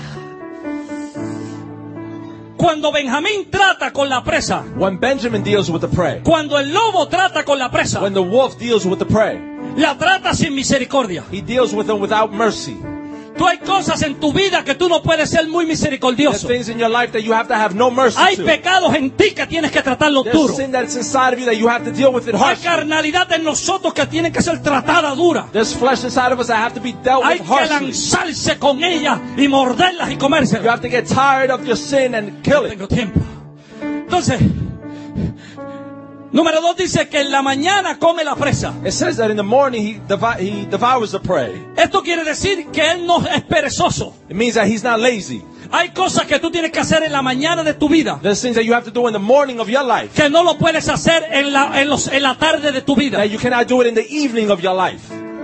Cuando Benjamín trata con la presa, When Benjamin deals with the prey, cuando el lobo trata con la presa, when the wolf deals with the prey, la trata sin misericordia. he deals with them without mercy. Tú hay cosas en tu vida que tú no puedes ser muy There's misericordioso. things in your life that you have to have no mercy Hay to. pecados en ti que tienes que tratarlos There's duro. sin that's inside of you that you have to deal with it Hay harshly. carnalidad en nosotros que tiene que ser tratada dura. There's flesh inside of us that have to be dealt Hay with que harshly. lanzarse con ella y morderlas y You comérselas. have to get tired of your sin and kill No it. tengo tiempo. Entonces, número 2 dice que en la mañana come la presa. It says that in the morning he devours the prey. Esto quiere decir que él no es perezoso. It means that he's not lazy. Hay cosas que tú tienes que hacer en la mañana de tu vida There's things that you have to do in the morning of your life que no lo puedes hacer en la tarde de tu vida. that you cannot do it in the evening of your life.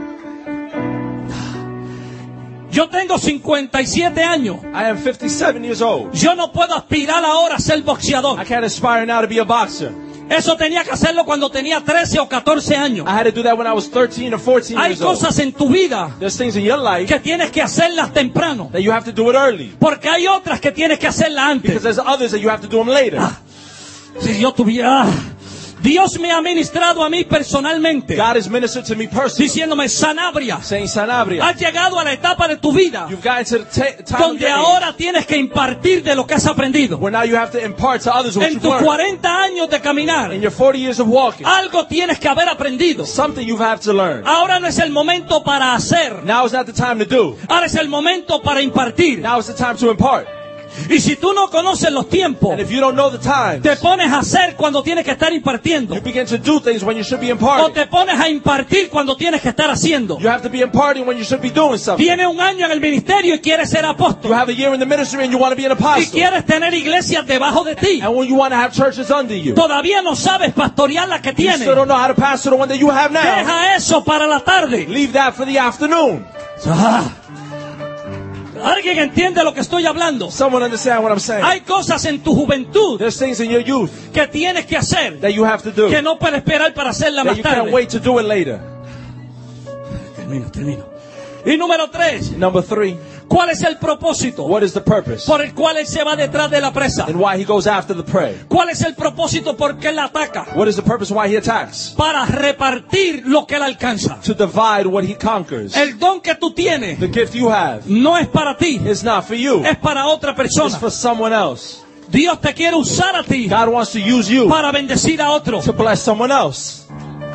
Yo tengo 57 años. I am 57 years old. Yo no puedo aspirar ahora a ser boxeador. I can't aspire now to be a boxer. Eso tenía que hacerlo cuando tenía 13 o 14 años. I had to do that when I was 13 or 14 Hay years old. cosas en tu vida There's things in your life que tienes que hacerlas temprano. that you have to do it early. Porque hay otras que tienes que hacerlas Because antes. there's others that you have to do them later. Si yo tuviera... Dios me ha ministrado a mí personalmente, God has ministered to me personally, diciéndome, Sanabria, saying, Sanabria, has llegado a la etapa de tu vida you've gotten to the time of donde your age ahora tienes que impartir de lo que has aprendido. where now you have to impart to others what En you've tus learned. 40 años de caminar, In your 40 years of walking, algo tienes que haber aprendido. something you have to learn. Ahora no es el momento para hacer, Now is not the time to do. ahora es el momento para impartir. Now is the time to impart. Y si tú no conoces los tiempos, And if you don't know the times, te pones a hacer cuando tienes que estar impartiendo, you begin to do things when you should be o imparting. te pones a impartir cuando tienes que estar haciendo. You have to be imparting when you should be doing something. Tienes un año en el ministerio y quieres ser You apóstol, have a year in the ministry and you want to be an y apostle. quieres tener iglesias debajo de ti. And when you want to have churches under you, Todavía no sabes pastorear la que you tienes. still don't know how to pastor the one that you have now. Deja eso para la tarde. Leave that for the afternoon. ¿Alguien entiende lo que estoy hablando? Someone understand what I'm saying? Hay cosas en tu juventud There's things in your youth que tienes que hacer, that you have to do que no puedes esperar para hacerla that más you can't tarde. wait to do it later. Termino. Y número 3, Number 3, ¿cuál es el propósito what is the purpose por el cual él se va detrás de la presa? and why he goes after the prey? ¿Cuál es el propósito por qué él la ataca? What is the purpose why he attacks? Para repartir lo que él alcanza. To divide what he conquers. El don que tú tienes The gift you have no es para ti, is not for you. es para otra It's persona. for someone else. Dios te quiere usar a ti God wants to use you para bendecir a otro. to bless someone else.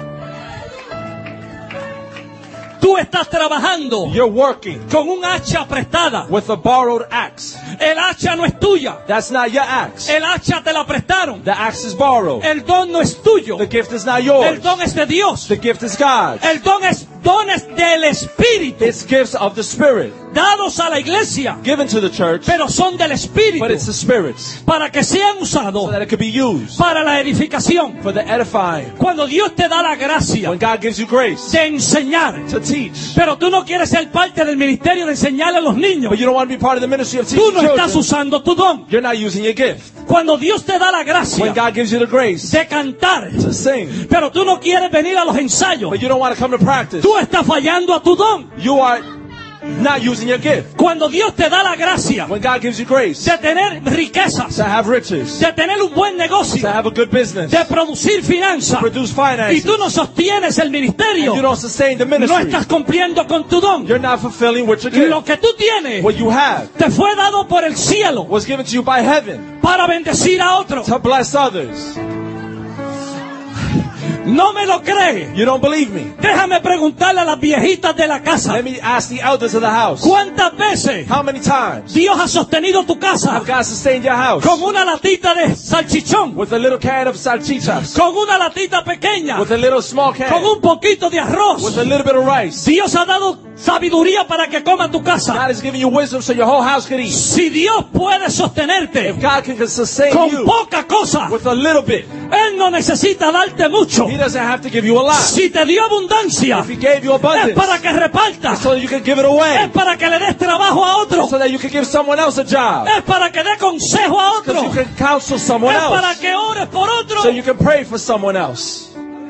Tú estás trabajando You're working con un hacha prestada. with a borrowed axe. El hacha no es tuya. That's not your axe. El hacha te la prestaron. The axe is borrowed. El don no es tuyo. The gift is not El yours. don es de Dios. The gift is God's. El don es dones del Espíritu, It's gifts of the Spirit dados a la iglesia, given to the church, pero son del Espíritu, but it's the Spirit's para que sean so usados that it could be used para la edificación. for the edifying. Cuando Dios te da la gracia When God gives you grace de enseñar, to teach, pero tú no quieres ser parte del ministerio de enseñarle a los niños, but you don't want to be part of the ministry of tú teaching no estás children, usando tu don. you're not using your gift. Cuando Dios te da la When gracia God gives you the grace de cantar, to sing, pero tú no quieres venir a los ensayos, but you don't want to come to practice, tú estás fallando a tu don. you are not using your gift. Cuando Dios te da la gracia When God gives you grace de tener riquezas, to have riches, de tener un buen negocio, to have a good business, de producir finanzas, produce y finances, tú no sostienes el ministerio, and you don't sustain the no ministry, estás cumpliendo con tu don. you're not fulfilling what you Lo give. que tú tienes What you have te fue dado por el cielo was given to you by heaven para bendecir a otros. to bless others. No me lo cree. You don't believe me. Déjame preguntarle a las viejitas de la casa. Let me ask the elders of the house. ¿Cuántas veces How many times Dios ha sostenido tu casa have God sustained your house con una latita de salchichón, with a little can of salchichas, con una latita pequeña, with a little small can, con un poquito de arroz? with a little bit of rice? Dios ha dado sabiduría para que coma tu casa. God has given you wisdom so your whole house could eat. Si Dios puede sostenerte If God can sustain con you poca cosa, with a little bit, Él no necesita darte mucho. He doesn't have to give you a lot. Si te dio abundancia, If He gave you es abundance, para que repartas, so that you can give it es away, para que le des trabajo a otro, so that you can give someone else a job, es para que dé consejo a because otro, you can counsel someone es para else, que ores por otro. so you can pray for someone else.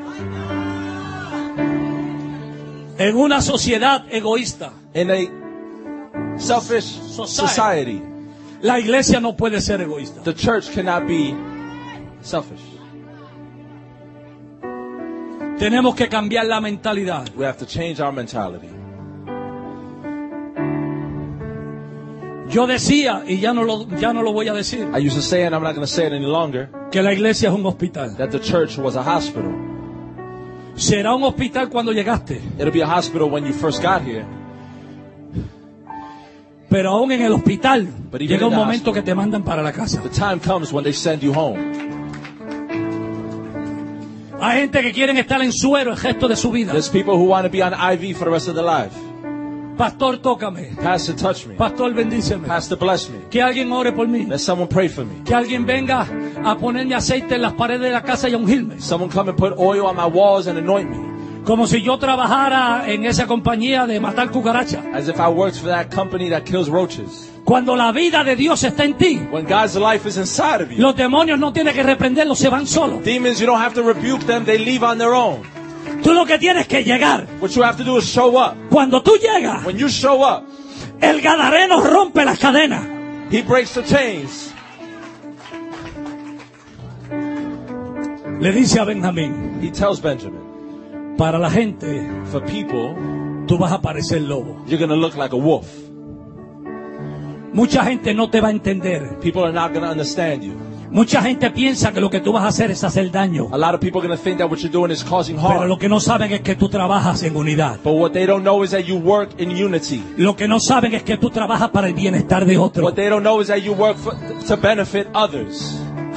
En una sociedad egoísta, In a selfish society, la iglesia no puede ser egoísta. the church cannot be selfish. Tenemos que cambiar la mentalidad. We have to change our mentality. Yo decía, y ya no lo voy a decir, I used to say, and I'm not going to say it any longer, que la iglesia es un hospital. that the church was a hospital. Será un hospital cuando llegaste, It'll be a hospital when you first got here, pero aún en el hospital But even llega in un the momento hospital, que te mandan para la casa. the time comes when they send you home. Hay gente que quieren estar en suero el resto de su vida. There's people who want to be on IV for the rest of their life. Pastor, tócame. Pastor, touch me. Pastor, bendíceme. Pastor, bless me. Que alguien ore por mí. Let someone pray for me. Que alguien venga a ponerme aceite en las paredes de la casa y a ungirme. Someone come and put oil on my walls and anoint me. Como si yo trabajara en esa compañía de matar cucarachas. As if I worked for that company that kills roaches. Cuando la vida de Dios está en ti, When God's life is inside of you, los demonios no tienen que reprenderlos, se van solos. demons, you don't have to rebuke them. They leave on their own. Tú lo que tienes que llegar. What you have to do is show up. Cuando tú llegas, When you show up, el gadareno rompe las cadenas. He breaks the chains. Le dice a Benjamín, He tells Benjamin, para la gente, for people, tú vas a parecer lobo. you're going to look like a wolf. Mucha gente no te va a entender. People are not going to understand you. Mucha gente piensa que lo que tú vas a hacer es hacer daño. A lot of people are going to think that what you're doing is causing Pero harm. lo que no saben es que tú trabajas en unidad. But what they don't know is that you work in unity. Lo que no saben es que tú trabajas para el bienestar de otro. What they don't know is that you work to benefit others.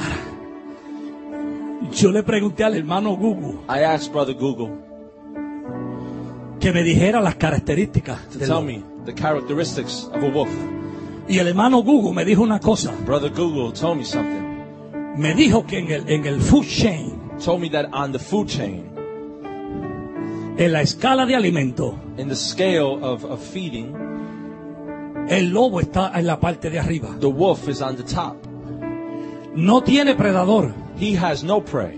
Yo le pregunté al hermano Google I asked Brother Google que me dijera las características to del tell lobo. me the characteristics of a wolf. Y el hermano Google me dijo una cosa. Brother Google told me something. Me dijo que en el food chain, Told me that on the food chain, en la escala de alimentos, in the scale of feeding, el lobo está en la parte de arriba. the wolf is on the top. No tiene predador. He has no prey.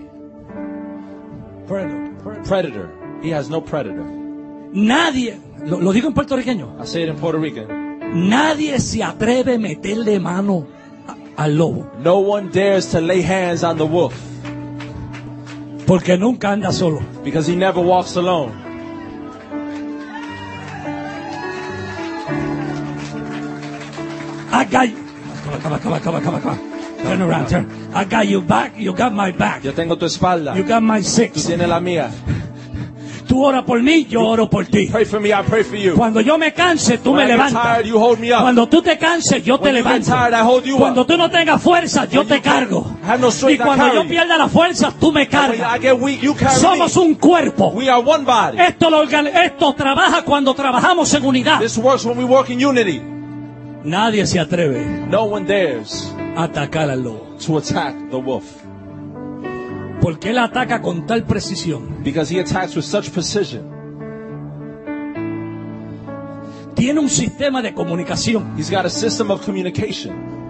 Predator. He has no predator. Nadie, lo digo en puertorriqueño, I say it in Puerto Rican. nadie se atreve a meterle mano al lobo. No one dares to lay hands on the wolf Porque nunca anda solo. because he never walks alone. I got you. Come on. Turn around, turn. I got you back. You got my back. Yo tengo tu espalda. You got my Tú six. tienes la mía. Tú oras por mí, yo oro por ti. Pray for me, I pray for you. Cuando yo me canse, tú When me I get levantas. tired, you hold me up. Cuando tú te canses, yo te When you get levanto. tired, I hold you Cuando up. tú no tengas fuerza, yo When te you cargo. have no Y strength, I cuando carry yo you. pierda la fuerza, tú me And when I cargas. get weak, you carry Somos me. un cuerpo. We are one body. Esto trabaja cuando trabajamos en unidad. This works when we work in unity. Nadie se atreve No one dares a atacar al lobo. to attack the wolf Porque él ataca con tal precisión. because he attacks with such precision. Tiene un sistema de comunicación He's got a system of communication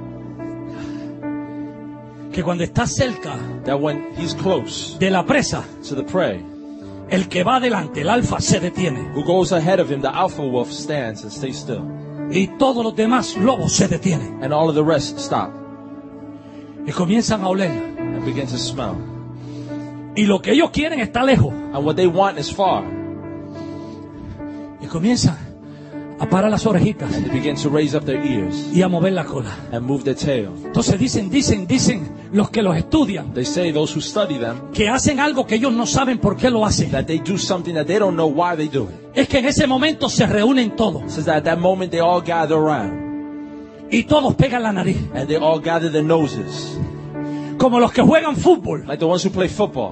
que cuando está cerca that when he's close de la presa, to the prey, el que va adelante, el alfa, se detiene. who goes ahead of him, the alpha wolf stands and stays still. Y todos los demás lobos se detienen. And all of the rest stop Y comienzan a oler. and begin to smell. Y lo que ellos quieren está lejos. And what they want is far. Y comienzan a parar las orejitas and they begin to raise up their ears y a mover la cola. and move their tail. Entonces dicen los que los estudian They say, those who study them, que hacen algo que ellos no saben por qué lo hacen. that they do something that they don't know why they do it. Es que en ese momento se reúnen todos It says that at that moment they all gather around y todos pegan la nariz, and they all gather their noses, como los que juegan fútbol. like the ones who play football.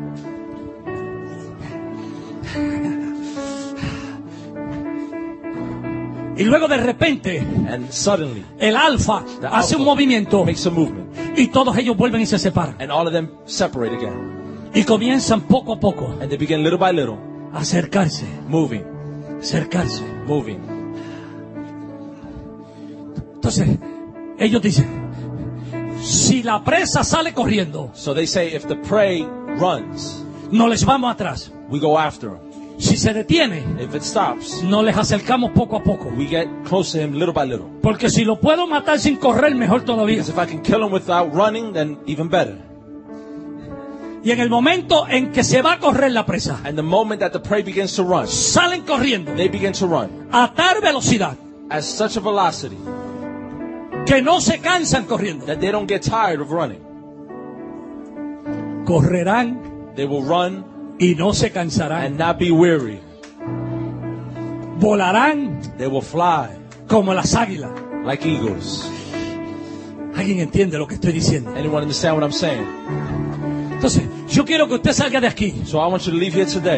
Y luego de repente And suddenly, el alfa the hace un alpha movimiento makes a movement, y todos ellos vuelven y se separan. and all of them separate again. Y comienzan poco a poco And they begin little by little, a acercarse, moving, acercarse. moving. Entonces, ellos dicen, si la presa sale corriendo, So they say, if the prey runs, no les vamos atrás. we go after him. Si se detiene, If it stops, no les acercamos poco a poco. we get close to him little by little. Porque si lo puedo matar sin correr, mejor todavía. Because if I can kill him without running, then even better. Y en el momento en que se va a correr la presa, And the moment that the prey begins to run, salen corriendo they begin to run a tal velocidad at such a velocity que no se cansan corriendo. that they don't get tired of running. Correrán They will run y no se cansarán. and not be weary. Volarán They will fly como las águilas. like eagles. ¿Alguien entiende lo que estoy diciendo? Anyone understand what I'm saying? Entonces, yo quiero que usted salga de aquí. So I want you to leave here today.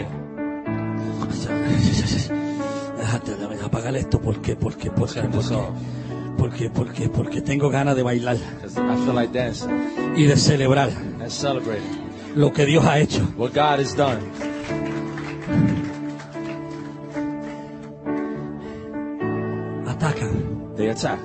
Déjate apagar esto porque Turn this off, porque tengo ganas de bailar 'cause I feel like dancing y de celebrar and celebrating lo que Dios ha hecho. what God has done. Atacan, They attack.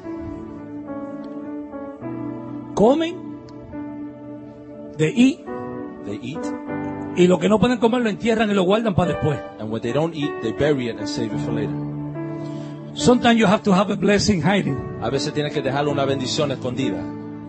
comen de ahí They eat, y lo que no pueden comer lo entierran y lo guardan para después. and what they don't eat, they bury it and save it for later. Sometimes you have to have a blessing hiding. A veces tienes que dejarle una bendición escondida,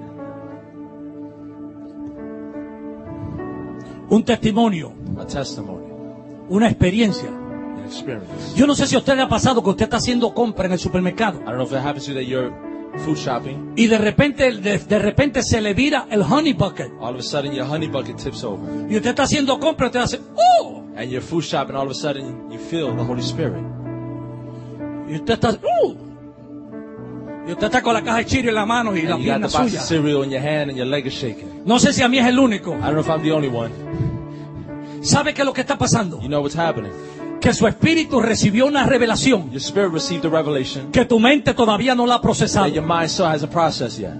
Un testimonio, a testimony, una experiencia. an experience. Yo no sé si a usted le ha pasado que usted está haciendo compra en el supermercado I don't know if it happens to you that you're food shopping, y de repente se le vira el honey bucket all of a sudden your honey bucket tips over, y usted está haciendo compra y usted hace ¡oh! and you're food shopping, all of a sudden you feel the Holy Spirit. Y usted está y usted está con la caja de Cheerios en la mano y la And you got pierna the box suya. of cereal in your hand and your leg is shaking. No sé si a mí es el único. I don't know if I'm the only one. ¿Sabe qué es lo que está pasando? You know what's happening. Que su espíritu recibió una revelación Your spirit received a revelation que tu mente todavía no la ha procesado. that your mind still hasn't processed yet.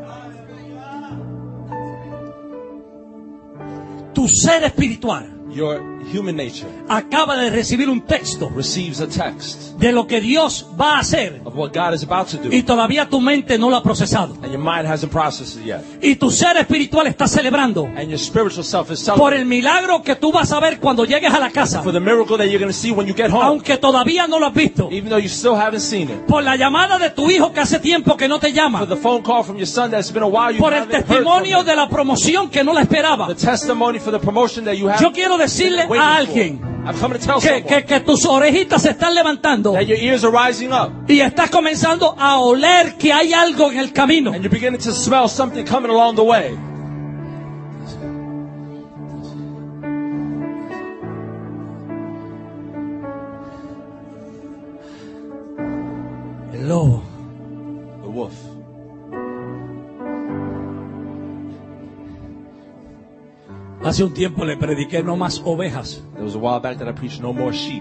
Tu ser espiritual Your human nature acaba de recibir un texto receives a text de lo que Dios va a hacer of what God is about to do, y todavía tu mente no lo ha procesado. and your mind hasn't processed it yet. Y tu ser espiritual está celebrando And your spiritual self is por celebrating el milagro que tú vas a ver cuando llegues a la casa, for the miracle that you're going to see when you get home, aunque todavía no lo has visto. even though you still haven't seen it. Por la llamada de tu hijo que hace tiempo que no te For llama. the phone call from your son that's been a while you Por el haven't heard from testimonio him. de la promoción que no la esperaba. The testimony for the promotion that you have. Yo quiero decirle been waiting a for. alguien I'm coming to tell que, someone que tus orejitas se están levantando that your ears are rising up y estás comenzando a oler que hay algo en el camino. and you're beginning to smell something coming along the way. El lobo The wolf. hace un tiempo le prediqué no más ovejas. There was a while back that I preached no more sheep.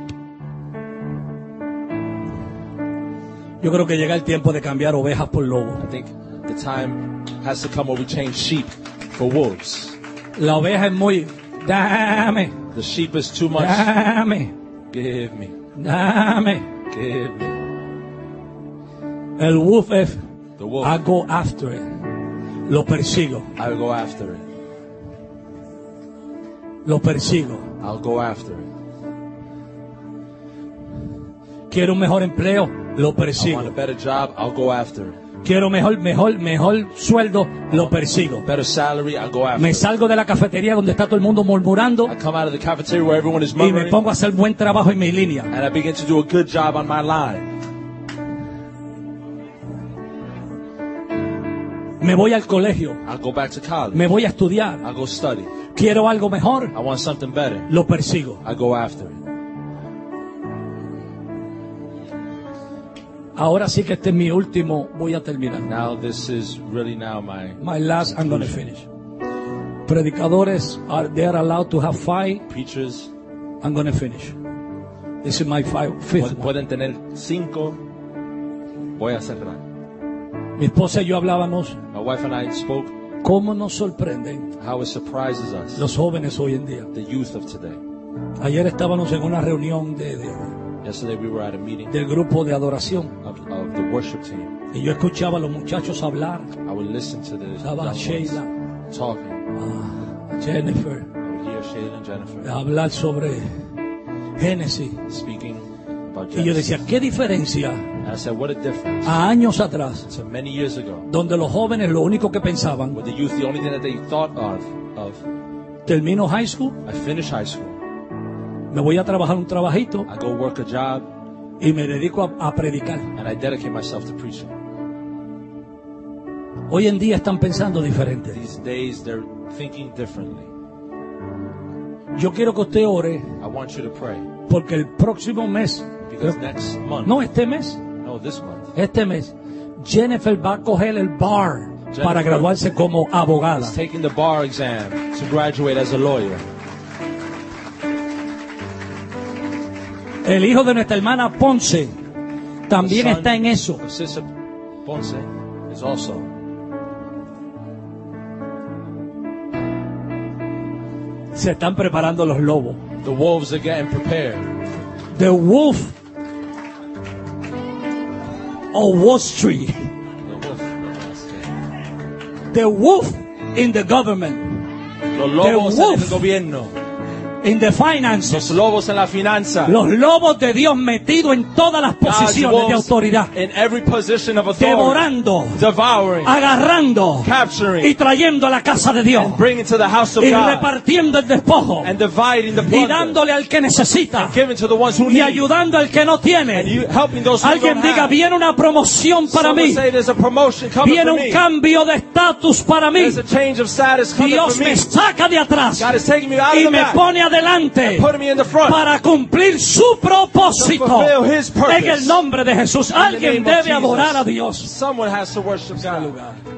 Yo creo que llega el tiempo de cambiar ovejas por lobos. I think the time has to come where we change sheep for wolves. La oveja es muy dame, The sheep is too much. dame, Give me. dame. Give me. El wolf es The wolf. I go after it. Lo persigo, I'll go after it. lo persigo. I'll go after it. Quiero un mejor empleo, lo I want a persigo. better job. I'll go after it. Quiero mejor sueldo, lo persigo. Better salary, I go after Me it. salgo de la cafetería donde está todo el mundo murmurando I come out of the cafeteria where everyone is y me murmuring, pongo a hacer buen trabajo en mi línea. and I begin to do a good job on my line. Me voy al colegio, I'll go back to college. me voy a estudiar. I'll go study. Quiero algo mejor, I want something better. lo persigo. I go after it. Ahora sí que este es mi último, voy a terminar. Now this is really now My last, I'm going to finish. Predicadores, they are allowed to have 5. preachers I'm going to finish. This is my fifth one. pueden tener 5. Voy a cerrar. Mi esposa y yo hablábamos, My wife and I spoke cómo nos sorprenden how it surprises us, los jóvenes hoy en día. the youth of today. Ayer estábamos en una reunión Yesterday we were at a meeting del grupo de adoración of the worship team. y yo escuchaba a los muchachos hablar, I would listen to the estaba young ones Sheila, talking. Jennifer, I would hear Shayla and Jennifer hablar sobre Génesis. speaking about Y yo decía, Genesis. ¿qué diferencia And I said, what a difference. a años atrás, So many years ago, donde los jóvenes lo único que pensaban, with the youth, the only thing that they thought of termino high school, I finish high school, me voy a trabajar un trabajito I go work a job, y me dedico a predicar. and I dedicate myself to preaching. Hoy en día están pensando diferente. These days, they're thinking differently. Yo quiero que usted ore I want you to pray, porque el próximo mes, because next month, no este mes, this month, Jennifer va a coger el bar para graduarse como abogada. is taking the bar exam to graduate as a lawyer. El hijo de nuestra hermana Ponce también The son está en eso. of Sister Ponce is also. Se están preparando los lobos. The wolves are getting prepared. The wolf of Wall Street. The wolf in the government. Los lobos The en wolf. el gobierno. In the finances. Los lobos en la finanza. Los lobos de Dios metidos en todas las God's posiciones de wolves autoridad. in every position of authority. Devorando, Devouring. agarrando Capturing. y trayendo a la casa de Dios. And bringing to the house of Y God. repartiendo el despojo. And dividing the Y plunder. dándole al que necesita. Giving to the ones who Y need. ayudando al que no And tiene. you helping those who Alguien don't diga, have. viene una promoción para Someone mí. say there's a promotion coming Viene for un me. cambio de estatus para mí. There's a change of status coming Dios for me. me saca de atrás God is taking me out of y the me back. pone adelante Putting me in the front. para cumplir su propósito. To fulfill His purpose. En el nombre de Jesús. In the Alguien name of debe adorar a Jesus. Dios. Someone has to worship God.